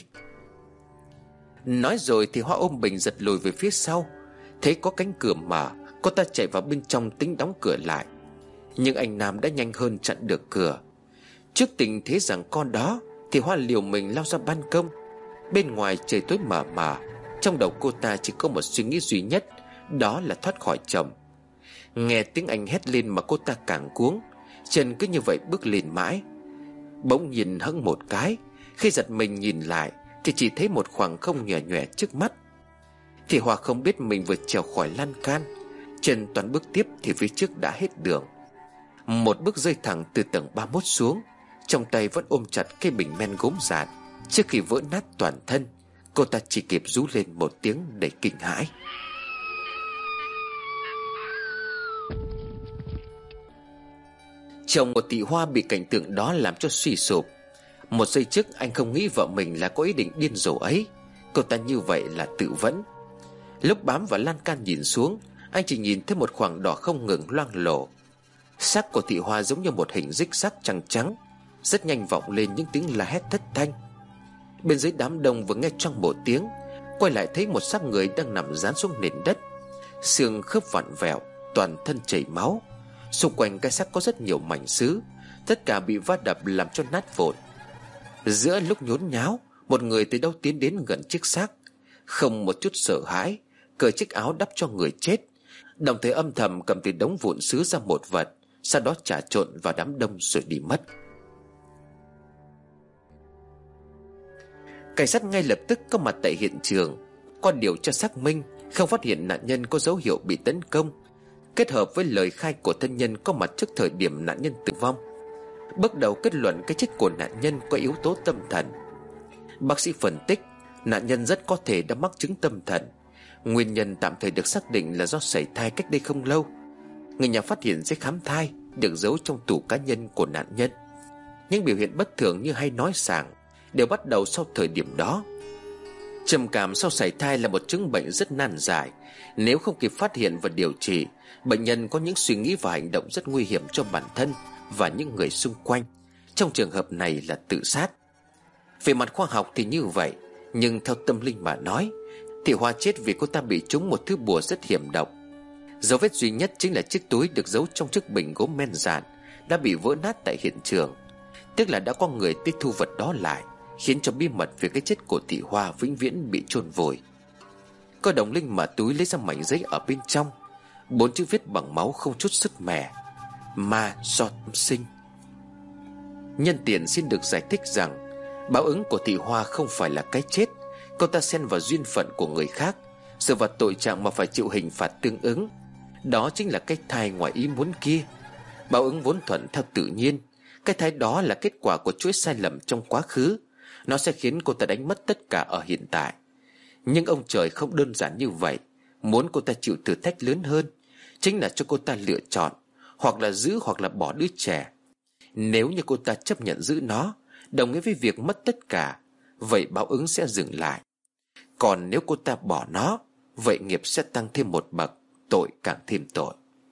Nói rồi thì Hoa ôm bình giật lùi về phía sau. Thấy có cánh cửa mở, cô ta chạy vào bên trong tính đóng cửa lại. Nhưng anh Nam đã nhanh hơn chặn được cửa. Trước tình thế rằng con đó thì Hoa liều mình lao ra ban công. Bên ngoài trời tối mờ mờ, trong đầu cô ta chỉ có một suy nghĩ duy nhất, đó là thoát khỏi chồng. Nghe tiếng anh hét lên mà cô ta càng cuống, chân cứ như vậy bước lên mãi. Bỗng nhìn hững một cái, khi giật mình nhìn lại thì chỉ thấy một khoảng không nhòe nhòe trước mắt. Thì Hoa không biết mình vừa trèo khỏi lan can, chân toàn bước tiếp thì phía trước đã hết đường. Một bước rơi thẳng từ tầng ba mươi mốt xuống, trong tay vẫn ôm chặt cái bình men gốm dạn. Trước khi vỡ nát toàn thân, cô ta chỉ kịp rú lên một tiếng đầy kinh hãi. Chồng của Thị Hoa bị cảnh tượng đó làm cho suy sụp. Một giây trước anh không nghĩ vợ mình là có ý định điên rồ ấy. Cô ta như vậy là tự vẫn. Lúc bám vào lan can nhìn xuống, anh chỉ nhìn thấy một khoảng đỏ không ngừng loang lổ. Xác của Thị Hoa giống như một hình rích xác trắng trắng. Rất nhanh vọng lên những tiếng la hét thất thanh. Bên dưới đám đông vừa nghe choang một tiếng, quay lại thấy một xác người đang nằm dán xuống nền đất, xương khớp vặn vẹo, toàn thân chảy máu. Xung quanh cái xác có rất nhiều mảnh sứ, tất cả bị va đập làm cho nát vụn. Giữa lúc nhốn nháo, một người từ đâu tiến đến gần chiếc xác, không một chút sợ hãi, cởi chiếc áo đắp cho người chết, đồng thời âm thầm cầm từ đống vụn sứ ra một vật, sau đó trà trộn vào đám đông rồi đi mất. Cảnh sát ngay lập tức có mặt tại hiện trường. Qua điều tra xác minh, không phát hiện nạn nhân có dấu hiệu bị tấn công, kết hợp với lời khai của thân nhân có mặt trước thời điểm nạn nhân tử vong, bước đầu kết luận cái chết của nạn nhân có yếu tố tâm thần. Bác sĩ phân tích, nạn nhân rất có thể đã mắc chứng tâm thần. Nguyên nhân tạm thời được xác định là do sảy thai cách đây không lâu. Người nhà phát hiện giấy khám thai được giấu trong tủ cá nhân của nạn nhân. Những biểu hiện bất thường như hay nói sảng đều bắt đầu sau thời điểm đó. Trầm cảm sau sảy thai là một chứng bệnh rất nan giải. Nếu không kịp phát hiện và điều trị, bệnh nhân có những suy nghĩ và hành động rất nguy hiểm cho bản thân và những người xung quanh. Trong trường hợp này là tự sát. Về mặt khoa học thì như vậy, nhưng theo tâm linh mà nói, Thị Hoa chết vì cô ta bị trúng một thứ bùa rất hiểm độc. Dấu vết duy nhất chính là chiếc túi được giấu trong chiếc bình gốm men rạn đã bị vỡ nát tại hiện trường. Tức là đã có người tới thu vật đó lại, khiến cho bí mật về cái chết của Thị Hoa vĩnh viễn bị chôn vùi. Có đồng linh mở túi lấy ra mảnh giấy ở bên trong, bốn chữ viết bằng máu không chút sức mẻ: ma do tâm sinh. Nhân tiện xin được giải thích rằng báo ứng của Thị Hoa không phải là cái chết. Cô ta xen vào duyên phận của người khác, dựa vào tội trạng mà phải chịu hình phạt tương ứng. Đó chính là cái thai ngoài ý muốn kia. Báo ứng vốn thuận theo tự nhiên. Cái thai đó là kết quả của chuỗi sai lầm trong quá khứ. Nó sẽ khiến cô ta đánh mất tất cả ở hiện tại. Nhưng ông trời không đơn giản như vậy. Muốn cô ta chịu thử thách lớn hơn, chính là cho cô ta lựa chọn, hoặc là giữ hoặc là bỏ đứa trẻ. Nếu như cô ta chấp nhận giữ nó, đồng nghĩa với việc mất tất cả, vậy báo ứng sẽ dừng lại. Còn nếu cô ta bỏ nó, vậy nghiệp sẽ tăng thêm một bậc, tội càng thêm tội.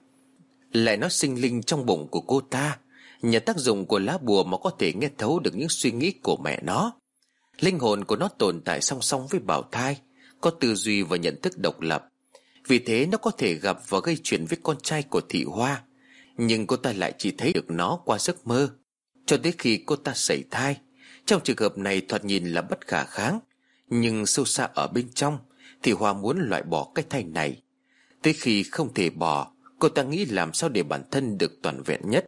Lại nói sinh linh trong bụng của cô ta, nhờ tác dụng của lá bùa mà có thể nghe thấu được những suy nghĩ của mẹ nó. Linh hồn của nó tồn tại song song với bào thai, có tư duy và nhận thức độc lập. Vì thế nó có thể gặp và gây chuyện với con trai của Thị Hoa. Nhưng cô ta lại chỉ thấy được nó qua giấc mơ, cho tới khi cô ta sảy thai. Trong trường hợp này thoạt nhìn là bất khả kháng, nhưng sâu xa ở bên trong, Thị Hoa muốn loại bỏ cái thai này. Tới khi không thể bỏ, cô ta nghĩ làm sao để bản thân được toàn vẹn nhất.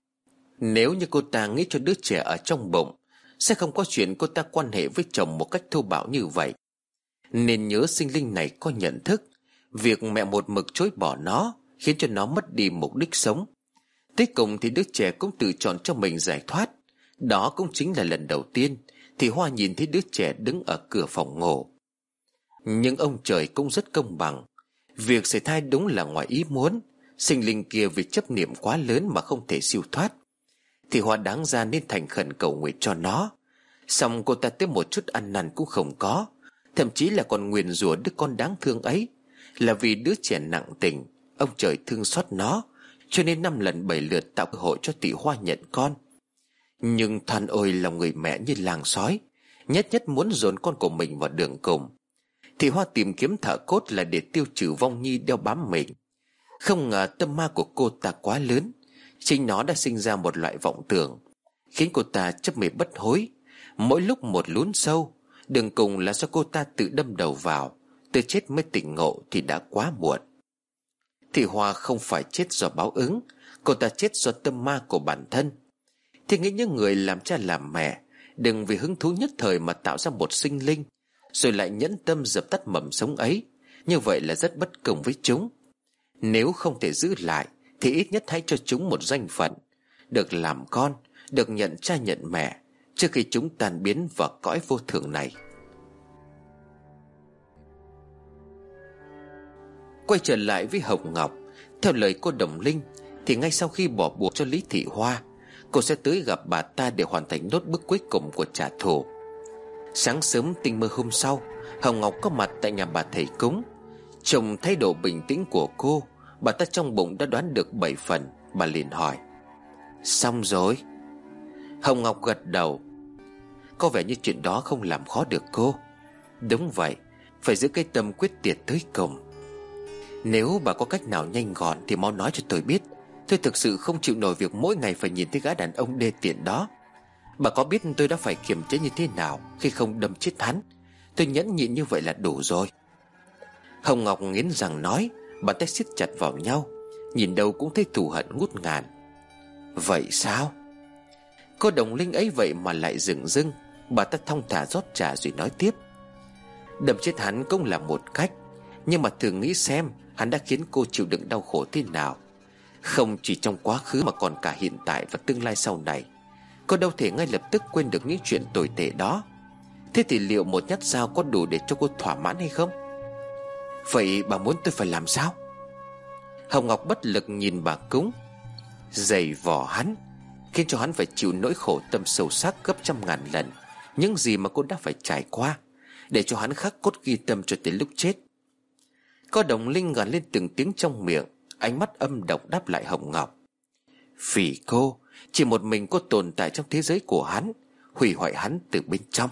Nếu như cô ta nghĩ cho đứa trẻ ở trong bụng, sẽ không có chuyện cô ta quan hệ với chồng một cách thô bạo như vậy. Nên nhớ sinh linh này có nhận thức, việc mẹ một mực chối bỏ nó khiến cho nó mất đi mục đích sống. Tới cùng thì đứa trẻ cũng tự chọn cho mình giải thoát. Đó cũng chính là lần đầu tiên Thị Hoa nhìn thấy đứa trẻ đứng ở cửa phòng ngủ. Nhưng ông trời cũng rất công bằng. Việc sảy thai đúng là ngoài ý muốn. Sinh linh kia vì chấp niệm quá lớn mà không thể siêu thoát. Thị Hoa đáng ra nên thành khẩn cầu nguyện cho nó. Xong cô ta tới một chút ăn năn cũng không có, thậm chí là còn nguyền rủa đứa con đáng thương ấy. Là vì đứa trẻ nặng tình, ông trời thương xót nó, cho nên năm lần bảy lượt tạo cơ hội cho Thị Hoa nhận con. Nhưng than ôi lòng người mẹ như làng sói, nhất nhất muốn dồn con của mình vào đường cùng. Thị Hoa tìm kiếm thợ cốt là để tiêu trừ vong nhi đeo bám mình. Không ngờ tâm ma của cô ta quá lớn, chính nó đã sinh ra một loại vọng tưởng, khiến cô ta chấp mê bất hối, mỗi lúc một lún sâu. Đường cùng là do cô ta tự đâm đầu vào, từ chết mới tỉnh ngộ thì đã quá muộn. Thị Hoa không phải chết do báo ứng, cô ta chết do tâm ma của bản thân. Thì nghĩ những người làm cha làm mẹ đừng vì hứng thú nhất thời mà tạo ra một sinh linh, rồi lại nhẫn tâm dập tắt mầm sống ấy. Như vậy là rất bất công với chúng. Nếu không thể giữ lại thì ít nhất hãy cho chúng một danh phận, được làm con, được nhận cha nhận mẹ, trước khi chúng tan biến vào cõi vô thường này. Quay trở lại với Hồng Ngọc, theo lời cô Đồng Linh thì ngay sau khi bỏ bùa cho Lý Thị Hoa, cô sẽ tới gặp bà ta để hoàn thành nốt bước cuối cùng của trả thù. Sáng sớm tinh mơ hôm sau, Hồng Ngọc có mặt tại nhà bà thầy cúng. Trông thái độ bình tĩnh của cô, bà ta trong bụng đã đoán được bảy phần. Bà liền hỏi: xong rồi? Hồng Ngọc gật đầu. Có vẻ như chuyện đó không làm khó được cô. Đúng vậy, phải giữ cái tâm quyết tiệt tới cùng. Nếu bà có cách nào nhanh gọn thì mau nói cho tôi biết. Tôi thực sự không chịu nổi việc mỗi ngày phải nhìn thấy gã đàn ông đê tiện đó. Bà có biết tôi đã phải kiềm chế như thế nào khi không đâm chết hắn? Tôi nhẫn nhịn như vậy là đủ rồi. Hồng Ngọc nghiến răng nói, bàn tay siết chặt vào nhau, nhìn đâu cũng thấy thù hận ngút ngàn. Vậy sao? Cô đồng linh ấy vậy mà lại dừng dưng. Bà ta thong thả rót trà rồi nói tiếp: đâm chết hắn cũng là một cách, nhưng mà thử nghĩ xem hắn đã khiến cô chịu đựng đau khổ thế nào. Không chỉ trong quá khứ mà còn cả hiện tại và tương lai sau này. Cô đâu thể ngay lập tức quên được những chuyện tồi tệ đó. Thế thì liệu một nhát dao có đủ để cho cô thỏa mãn hay không? Vậy bà muốn tôi phải làm sao? Hồng Ngọc bất lực nhìn bà cúng. Giày vò hắn, khiến cho hắn phải chịu nỗi khổ tâm sâu sắc gấp trăm ngàn lần những gì mà cô đã phải trải qua, để cho hắn khắc cốt ghi tâm cho tới lúc chết. Có đồng linh gằn lên từng tiếng trong miệng, ánh mắt âm độc đáp lại Hồng Ngọc: vì cô, chỉ một mình cô tồn tại trong thế giới của hắn, hủy hoại hắn từ bên trong.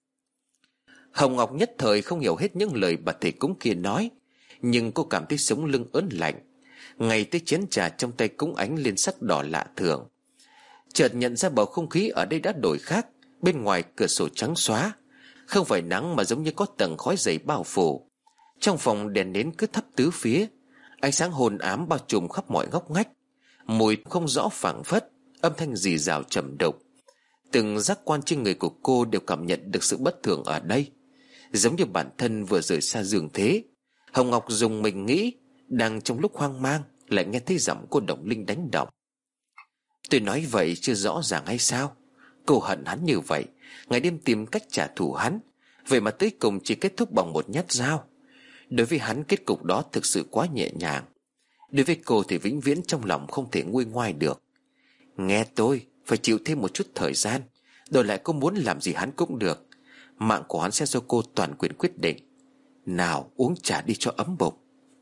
Hồng Ngọc nhất thời không hiểu hết những lời bà thầy cúng kia nói, nhưng cô cảm thấy sống lưng ớn lạnh. Ngay tới chén trà trong tay cúng ánh lên sắc đỏ lạ thường. Chợt nhận ra bầu không khí ở đây đã đổi khác. Bên ngoài cửa sổ trắng xóa, không phải nắng mà giống như có tầng khói dày bao phủ. Trong phòng đèn nến cứ thắp tứ phía, ánh sáng hồn ám bao trùm khắp mọi ngóc ngách. Mùi không rõ phảng phất, âm thanh rì rào trầm đục. Từng giác quan trên người của cô đều cảm nhận được sự bất thường ở đây, giống như bản thân vừa rời xa giường thế. Hồng Ngọc dùng mình nghĩ, đang trong lúc hoang mang lại nghe thấy giọng cô đồng linh đánh động. Tôi nói vậy chưa rõ ràng hay sao? Cô hận hắn như vậy, ngày đêm tìm cách trả thù hắn, vậy mà tới cùng chỉ kết thúc bằng một nhát dao. Đối với hắn kết cục đó thực sự quá nhẹ nhàng. Đối với cô thì vĩnh viễn trong lòng không thể nguôi ngoai được. Nghe tôi, phải chịu thêm một chút thời gian, đổi lại cô muốn làm gì hắn cũng được. Mạng của hắn sẽ do cô toàn quyền quyết định. Nào, uống trà đi cho ấm bụng.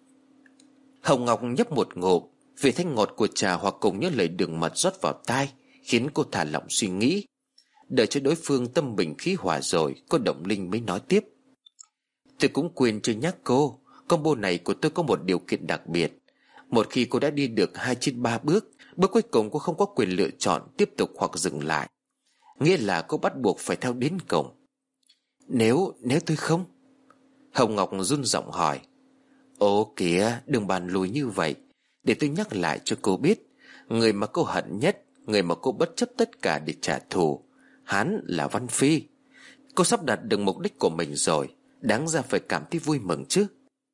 Hồng Ngọc nhấp một ngụm, vị thanh ngọt của trà hoặc cùng những lời đường mật rót vào tai khiến cô thả lỏng suy nghĩ. Đợi cho đối phương tâm bình khí hòa rồi, cô đồng linh mới nói tiếp: tôi cũng quên chưa nhắc cô, combo này của tôi có một điều kiện đặc biệt. Một khi cô đã đi được hai trên ba bước, bước cuối cùng cô không có quyền lựa chọn tiếp tục hoặc dừng lại. Nghĩa là cô bắt buộc phải theo đến cùng. Nếu, nếu tôi không? Hồng Ngọc run giọng hỏi. Ồ kìa, đừng bàn lùi như vậy. Để tôi nhắc lại cho cô biết, người mà cô hận nhất, người mà cô bất chấp tất cả để trả thù, hắn là Văn Phi. Cô sắp đạt được mục đích của mình rồi, đáng ra phải cảm thấy vui mừng chứ.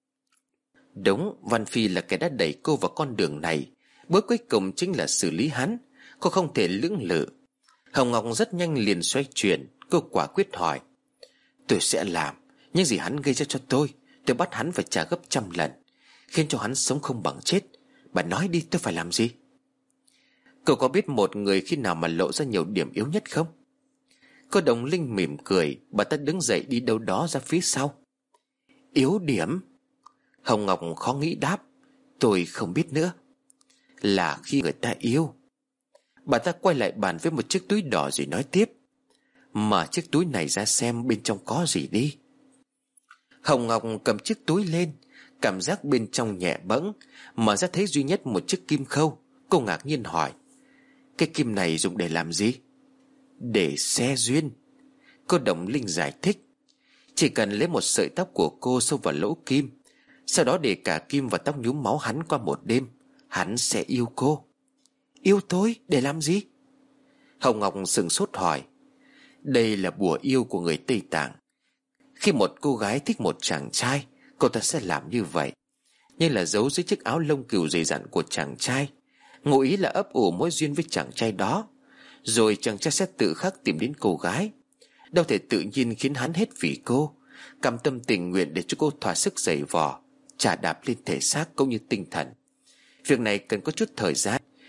Đúng, Văn Phi là kẻ đã đẩy cô vào con đường này. Bước cuối cùng chính là xử lý hắn. Cô không thể lưỡng lự. Hồng Ngọc rất nhanh liền xoay chuyển. Cô quả quyết hỏi. Tôi sẽ làm. Những gì hắn gây ra cho tôi, tôi bắt hắn phải trả gấp trăm lần, khiến cho hắn sống không bằng chết. Bà nói đi, tôi phải làm gì? Cậu có biết một người khi nào mà lộ ra nhiều điểm yếu nhất không? Cô đồng linh mỉm cười. Bà ta đứng dậy đi đâu đó ra phía sau. Yếu điểm? Hồng Ngọc khó nghĩ đáp. Tôi không biết nữa. Là khi người ta yêu. Bà ta quay lại bàn với một chiếc túi đỏ rồi nói tiếp. Mở chiếc túi này ra xem bên trong có gì đi. Hồng Ngọc cầm chiếc túi lên, cảm giác bên trong nhẹ bẫng. Mở ra thấy duy nhất một chiếc kim khâu. Cô ngạc nhiên hỏi. Cái kim này dùng để làm gì? Để xe duyên. Cô đồng linh giải thích. Chỉ cần lấy một sợi tóc của cô xông vào lỗ kim, sau đó để cả kim và tóc nhúm máu hắn qua một đêm, hắn sẽ yêu cô. Yêu tôi để làm gì? Hồng Ngọc sững sốt hỏi. Đây là bùa yêu của người Tây Tạng. Khi một cô gái thích một chàng trai, cô ta sẽ làm như vậy, như là giấu dưới chiếc áo lông cừu dày dặn của chàng trai, ngụ ý là ấp ủ mối duyên với chàng trai đó. Rồi chàng trai sẽ tự khắc tìm đến cô gái, đâu thể tự nhiên khiến hắn hết vì cô, cam tâm tình nguyện để cho cô thỏa sức giày vò, chà đạp lên thể xác cũng như tinh thần. Việc này cần có chút thời gian,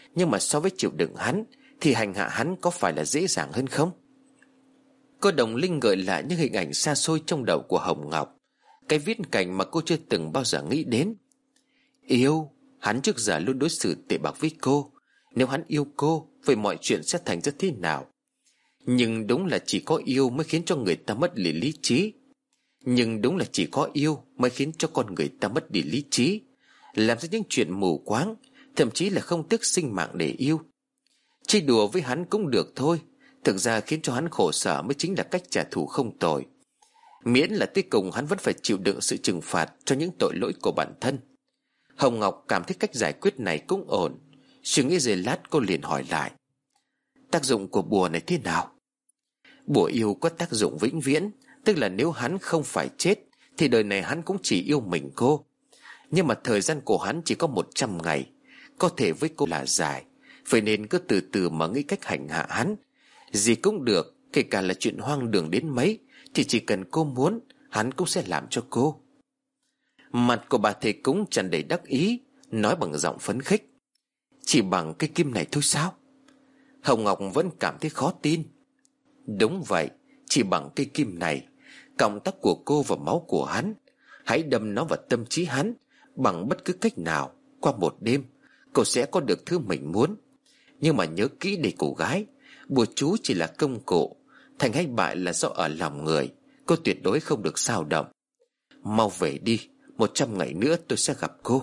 Nhưng mà so với chịu đựng hắn thì hành hạ hắn có phải là dễ dàng hơn không? Cô Đồng Linh gợi lại những hình ảnh xa xôi trong đầu của Hồng Ngọc, cái viễn cảnh mà cô chưa từng bao giờ nghĩ đến. Yêu, hắn trước giờ luôn đối xử tệ bạc với cô. Nếu hắn yêu cô, vậy mọi chuyện sẽ thành ra thế nào? Nhưng đúng là chỉ có yêu mới khiến cho người ta mất đi lý trí. Nhưng đúng là chỉ có yêu mới khiến cho con người ta mất đi lý trí, làm ra những chuyện mù quáng, thậm chí là không tiếc sinh mạng để yêu. Chơi đùa với hắn cũng được thôi, thực ra khiến cho hắn khổ sở mới chính là cách trả thù không tồi. Miễn là tới cùng hắn vẫn phải chịu đựng sự trừng phạt cho những tội lỗi của bản thân. Hồng Ngọc cảm thấy cách giải quyết này cũng ổn. Suy nghĩ giây lát cô liền hỏi lại: tác dụng của bùa này thế nào? Bùa yêu có tác dụng vĩnh viễn, tức là nếu hắn không phải chết thì đời này hắn cũng chỉ yêu mình cô. Nhưng mà thời gian của hắn chỉ có một trăm ngày, có thể với cô là dài, vậy nên cứ từ từ mà nghĩ cách hành hạ hắn. Gì cũng được, kể cả là chuyện hoang đường đến mấy thì chỉ cần cô muốn, hắn cũng sẽ làm cho cô. Mặt của bà thầy cúng tràn đầy đắc ý, nói bằng giọng phấn khích: chỉ bằng cái kim này thôi sao? Hồng Ngọc vẫn cảm thấy khó tin. Đúng vậy, chỉ bằng cây kim này, cọng tóc của cô và máu của hắn. Hãy đâm nó vào tâm trí hắn. Bằng bất cứ cách nào, qua một đêm cô sẽ có được thứ mình muốn. Nhưng mà nhớ kỹ để cô gái, bùa chú chỉ là công cụ, thành hay bại là do ở lòng người. Cô tuyệt đối không được xao động. Mau về đi, một trăm ngày nữa tôi sẽ gặp cô.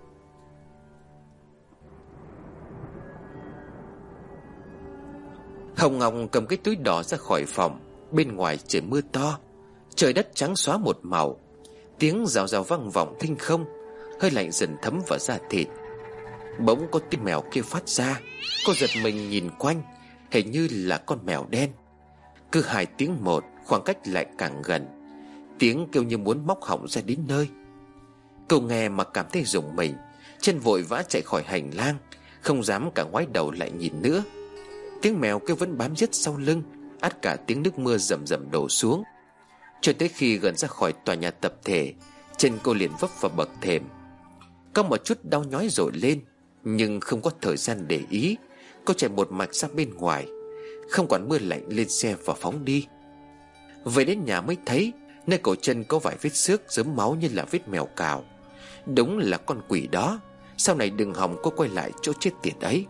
Hồng Ngọc cầm cái túi đỏ ra khỏi phòng. Bên ngoài trời mưa to, trời đất trắng xóa một màu. Tiếng rào rào vang vọng thinh không, hơi lạnh dần thấm vào da thịt. Bỗng có tiếng mèo kêu phát ra. Cô giật mình nhìn quanh, hình như là con mèo đen. Cứ hai tiếng một, khoảng cách lại càng gần. Tiếng kêu như muốn móc họng ra đến nơi. Cô nghe mà cảm thấy rùng mình, chân vội vã chạy khỏi hành lang, không dám cả ngoái đầu lại nhìn nữa. Tiếng mèo kêu vẫn bám giết sau lưng, át cả tiếng nước mưa rầm rầm đổ xuống. Cho tới khi gần ra khỏi tòa nhà tập thể, chân cô liền vấp vào bậc thềm. Có một chút đau nhói dội lên, nhưng không có thời gian để ý. Cô chạy một mạch ra bên ngoài, không quản mưa lạnh, lên xe và phóng đi. Về đến nhà mới thấy nơi cổ chân có vài vết xước rớm máu như là vết mèo cào. Đúng là con quỷ đó. Sau này đừng hòng cô quay lại chỗ chết tiệt ấy.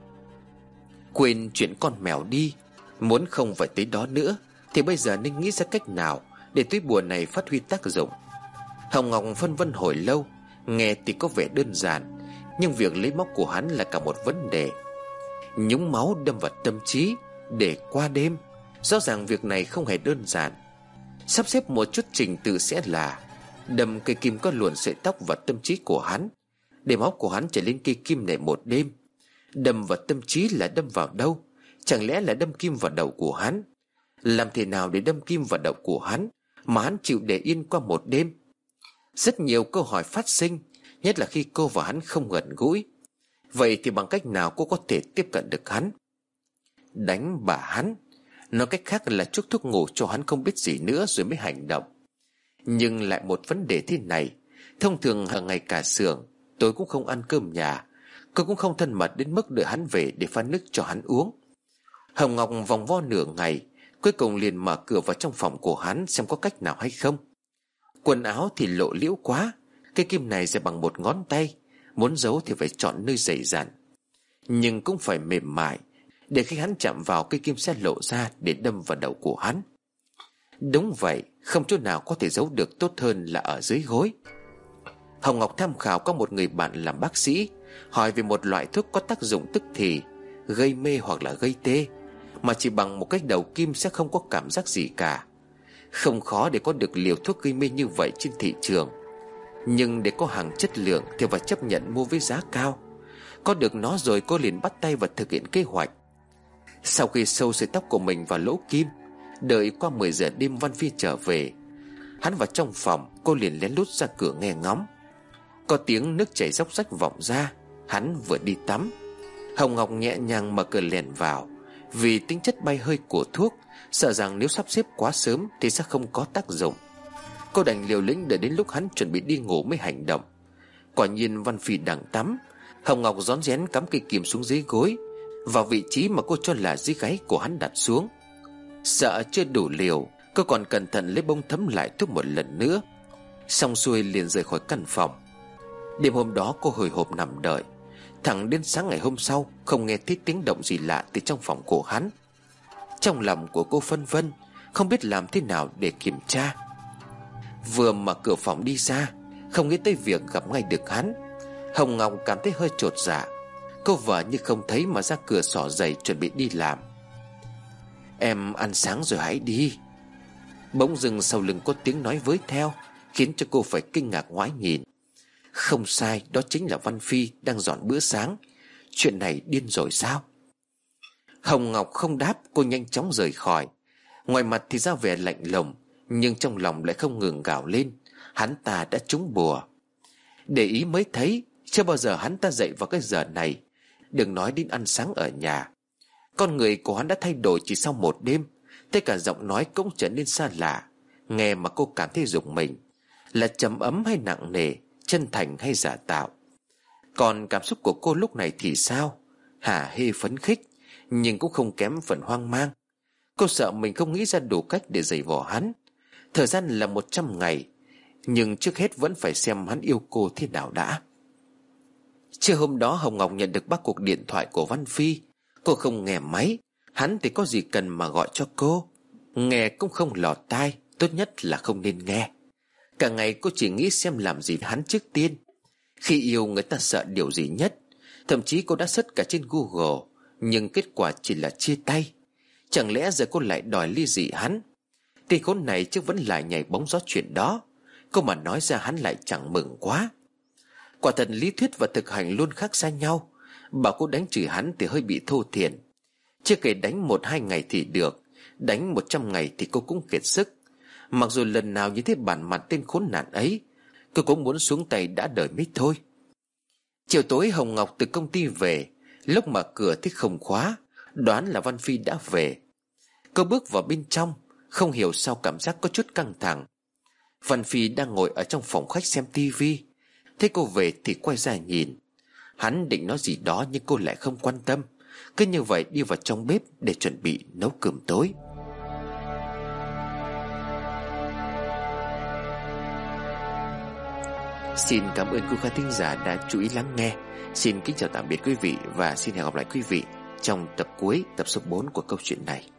Quên chuyện con mèo đi, muốn không phải tới đó nữa thì bây giờ nên nghĩ ra cách nào để túi bùa này phát huy tác dụng. Hồng Ngọc phân vân hồi lâu. Nghe thì có vẻ đơn giản, nhưng việc lấy máu của hắn là cả một vấn đề. Nhúng máu đâm vào tâm trí để qua đêm, rõ ràng việc này không hề đơn giản. Sắp xếp một chút trình tự sẽ là đâm cây kim có luồn sợi tóc vào tâm trí của hắn, để máu của hắn chảy lên cây kim này một đêm. Đâm vào tâm trí là đâm vào đâu? Chẳng lẽ là đâm kim vào đầu của hắn? Làm thế nào để đâm kim vào đầu của hắn mà hắn chịu để yên qua một đêm? Rất nhiều câu hỏi phát sinh, nhất là khi cô và hắn không gần gũi. Vậy thì bằng cách nào cô có thể tiếp cận được hắn? Đánh bả hắn, nói cách khác là chuốc thuốc ngủ cho hắn không biết gì nữa rồi mới hành động. Nhưng lại một vấn đề thế này, thông thường hàng ngày cả xưởng, tôi cũng không ăn cơm nhà, cô cũng không thân mật đến mức đợi hắn về để pha nước cho hắn uống. Hồng Ngọc vòng vo nửa ngày, cuối cùng liền mở cửa vào trong phòng của hắn xem có cách nào hay không. Quần áo thì lộ liễu quá, cây kim này dài bằng một ngón tay, muốn giấu thì phải chọn nơi dày dặn, nhưng cũng phải mềm mại, để khi hắn chạm vào cây kim sẽ lộ ra để đâm vào đầu của hắn. Đúng vậy, không chỗ nào có thể giấu được tốt hơn là ở dưới gối. Hồng Ngọc tham khảo có một người bạn làm bác sĩ, hỏi về một loại thuốc có tác dụng tức thì, gây mê hoặc là gây tê, mà chỉ bằng một cái đầu kim sẽ không có cảm giác gì cả. Không khó để có được liều thuốc gây mê như vậy trên thị trường, nhưng để có hàng chất lượng thì phải chấp nhận mua với giá cao. Có được nó rồi cô liền bắt tay vào thực hiện kế hoạch. Sau khi sâu sợi tóc của mình vào lỗ kim, đợi qua mười giờ đêm Văn Phi trở về, hắn vào trong phòng, cô liền lén lút ra cửa nghe ngóng. Có tiếng nước chảy róc rách vọng ra. Hắn vừa đi tắm. Hồng Ngọc nhẹ nhàng mở cửa lèn vào. Vì tính chất bay hơi của thuốc, sợ rằng nếu sắp xếp quá sớm thì sẽ không có tác dụng. Cô đành liều lĩnh đợi đến lúc hắn chuẩn bị đi ngủ mới hành động. Quả nhiên Văn Phi đang tắm. Hồng Ngọc rón rén cắm cây kìm xuống dưới gối, vào vị trí mà cô cho là dưới gáy của hắn đặt xuống. Sợ chưa đủ liều, cô còn cẩn thận lấy bông thấm lại thuốc một lần nữa. Xong xuôi liền rời khỏi căn phòng. Đêm hôm đó cô hồi hộp nằm đợi, thẳng đến sáng ngày hôm sau không nghe thấy tiếng động gì lạ từ trong phòng của hắn. Trong lòng của cô phân vân, không biết làm thế nào để kiểm tra. Vừa mở cửa phòng đi ra, không nghĩ tới việc gặp ngay được hắn, Hồng Ngọc cảm thấy hơi chột dạ. Cô vợ như không thấy mà ra cửa xỏ giày chuẩn bị đi làm. Em ăn sáng rồi hãy đi. Bỗng dưng sau lưng có tiếng nói với theo, khiến cho cô phải kinh ngạc ngoái nhìn. Không sai, đó chính là Văn Phi đang dọn bữa sáng. Chuyện này điên rồi sao? Hồng Ngọc không đáp, cô nhanh chóng rời khỏi. Ngoài mặt thì ra vẻ lạnh lùng, nhưng trong lòng lại không ngừng gào lên. Hắn ta đã trúng bùa. Để ý mới thấy, chưa bao giờ hắn ta dậy vào cái giờ này. Đừng nói đến ăn sáng ở nhà. Con người của hắn đã thay đổi chỉ sau một đêm. Tất cả giọng nói cũng trở nên xa lạ. Nghe mà cô cảm thấy rùng mình. Là trầm ấm hay nặng nề, chân thành hay giả tạo? Còn cảm xúc của cô lúc này thì sao? Hả hê phấn khích, nhưng cũng không kém phần hoang mang. Cô sợ mình không nghĩ ra đủ cách để giày vò hắn. Thời gian là một trăm ngày, nhưng trước hết vẫn phải xem hắn yêu cô thế nào đã. Trưa hôm đó Hồng Ngọc nhận được ba cuộc điện thoại của Văn Phi. Cô không nghe máy. Hắn thì có gì cần mà gọi cho cô. Nghe cũng không lọt tai, tốt nhất là không nên nghe. Cả ngày cô chỉ nghĩ xem làm gì hắn trước tiên. Khi yêu người ta sợ điều gì nhất? Thậm chí cô đã search cả trên Google, nhưng kết quả chỉ là chia tay. Chẳng lẽ giờ cô lại đòi ly dị hắn? Tên khốn này chứ vẫn lại nhảy bóng gió chuyện đó. Cô mà nói ra hắn lại chẳng mừng quá. Quả thật lý thuyết và thực hành luôn khác xa nhau. Bảo cô đánh chửi hắn thì hơi bị thô thiển. Chưa kể đánh một hai ngày thì được, đánh một trăm ngày thì cô cũng kiệt sức. Mặc dù lần nào như thế bản mặt tên khốn nạn ấy, cô cũng muốn xuống tay đã đời mới thôi. Chiều tối Hồng Ngọc từ công ty về. Lúc mở cửa thì không khóa, đoán là Văn Phi đã về. Cô bước vào bên trong, không hiểu sao cảm giác có chút căng thẳng. Văn Phi đang ngồi ở trong phòng khách xem tivi. Thấy cô về thì quay ra nhìn. Hắn định nói gì đó nhưng cô lại không quan tâm, cứ như vậy đi vào trong bếp để chuẩn bị nấu cơm tối. Xin cảm ơn quý khán thính giả đã chú ý lắng nghe. Xin kính chào tạm biệt quý vị và xin hẹn gặp lại quý vị trong tập cuối, tập số bốn của câu chuyện này.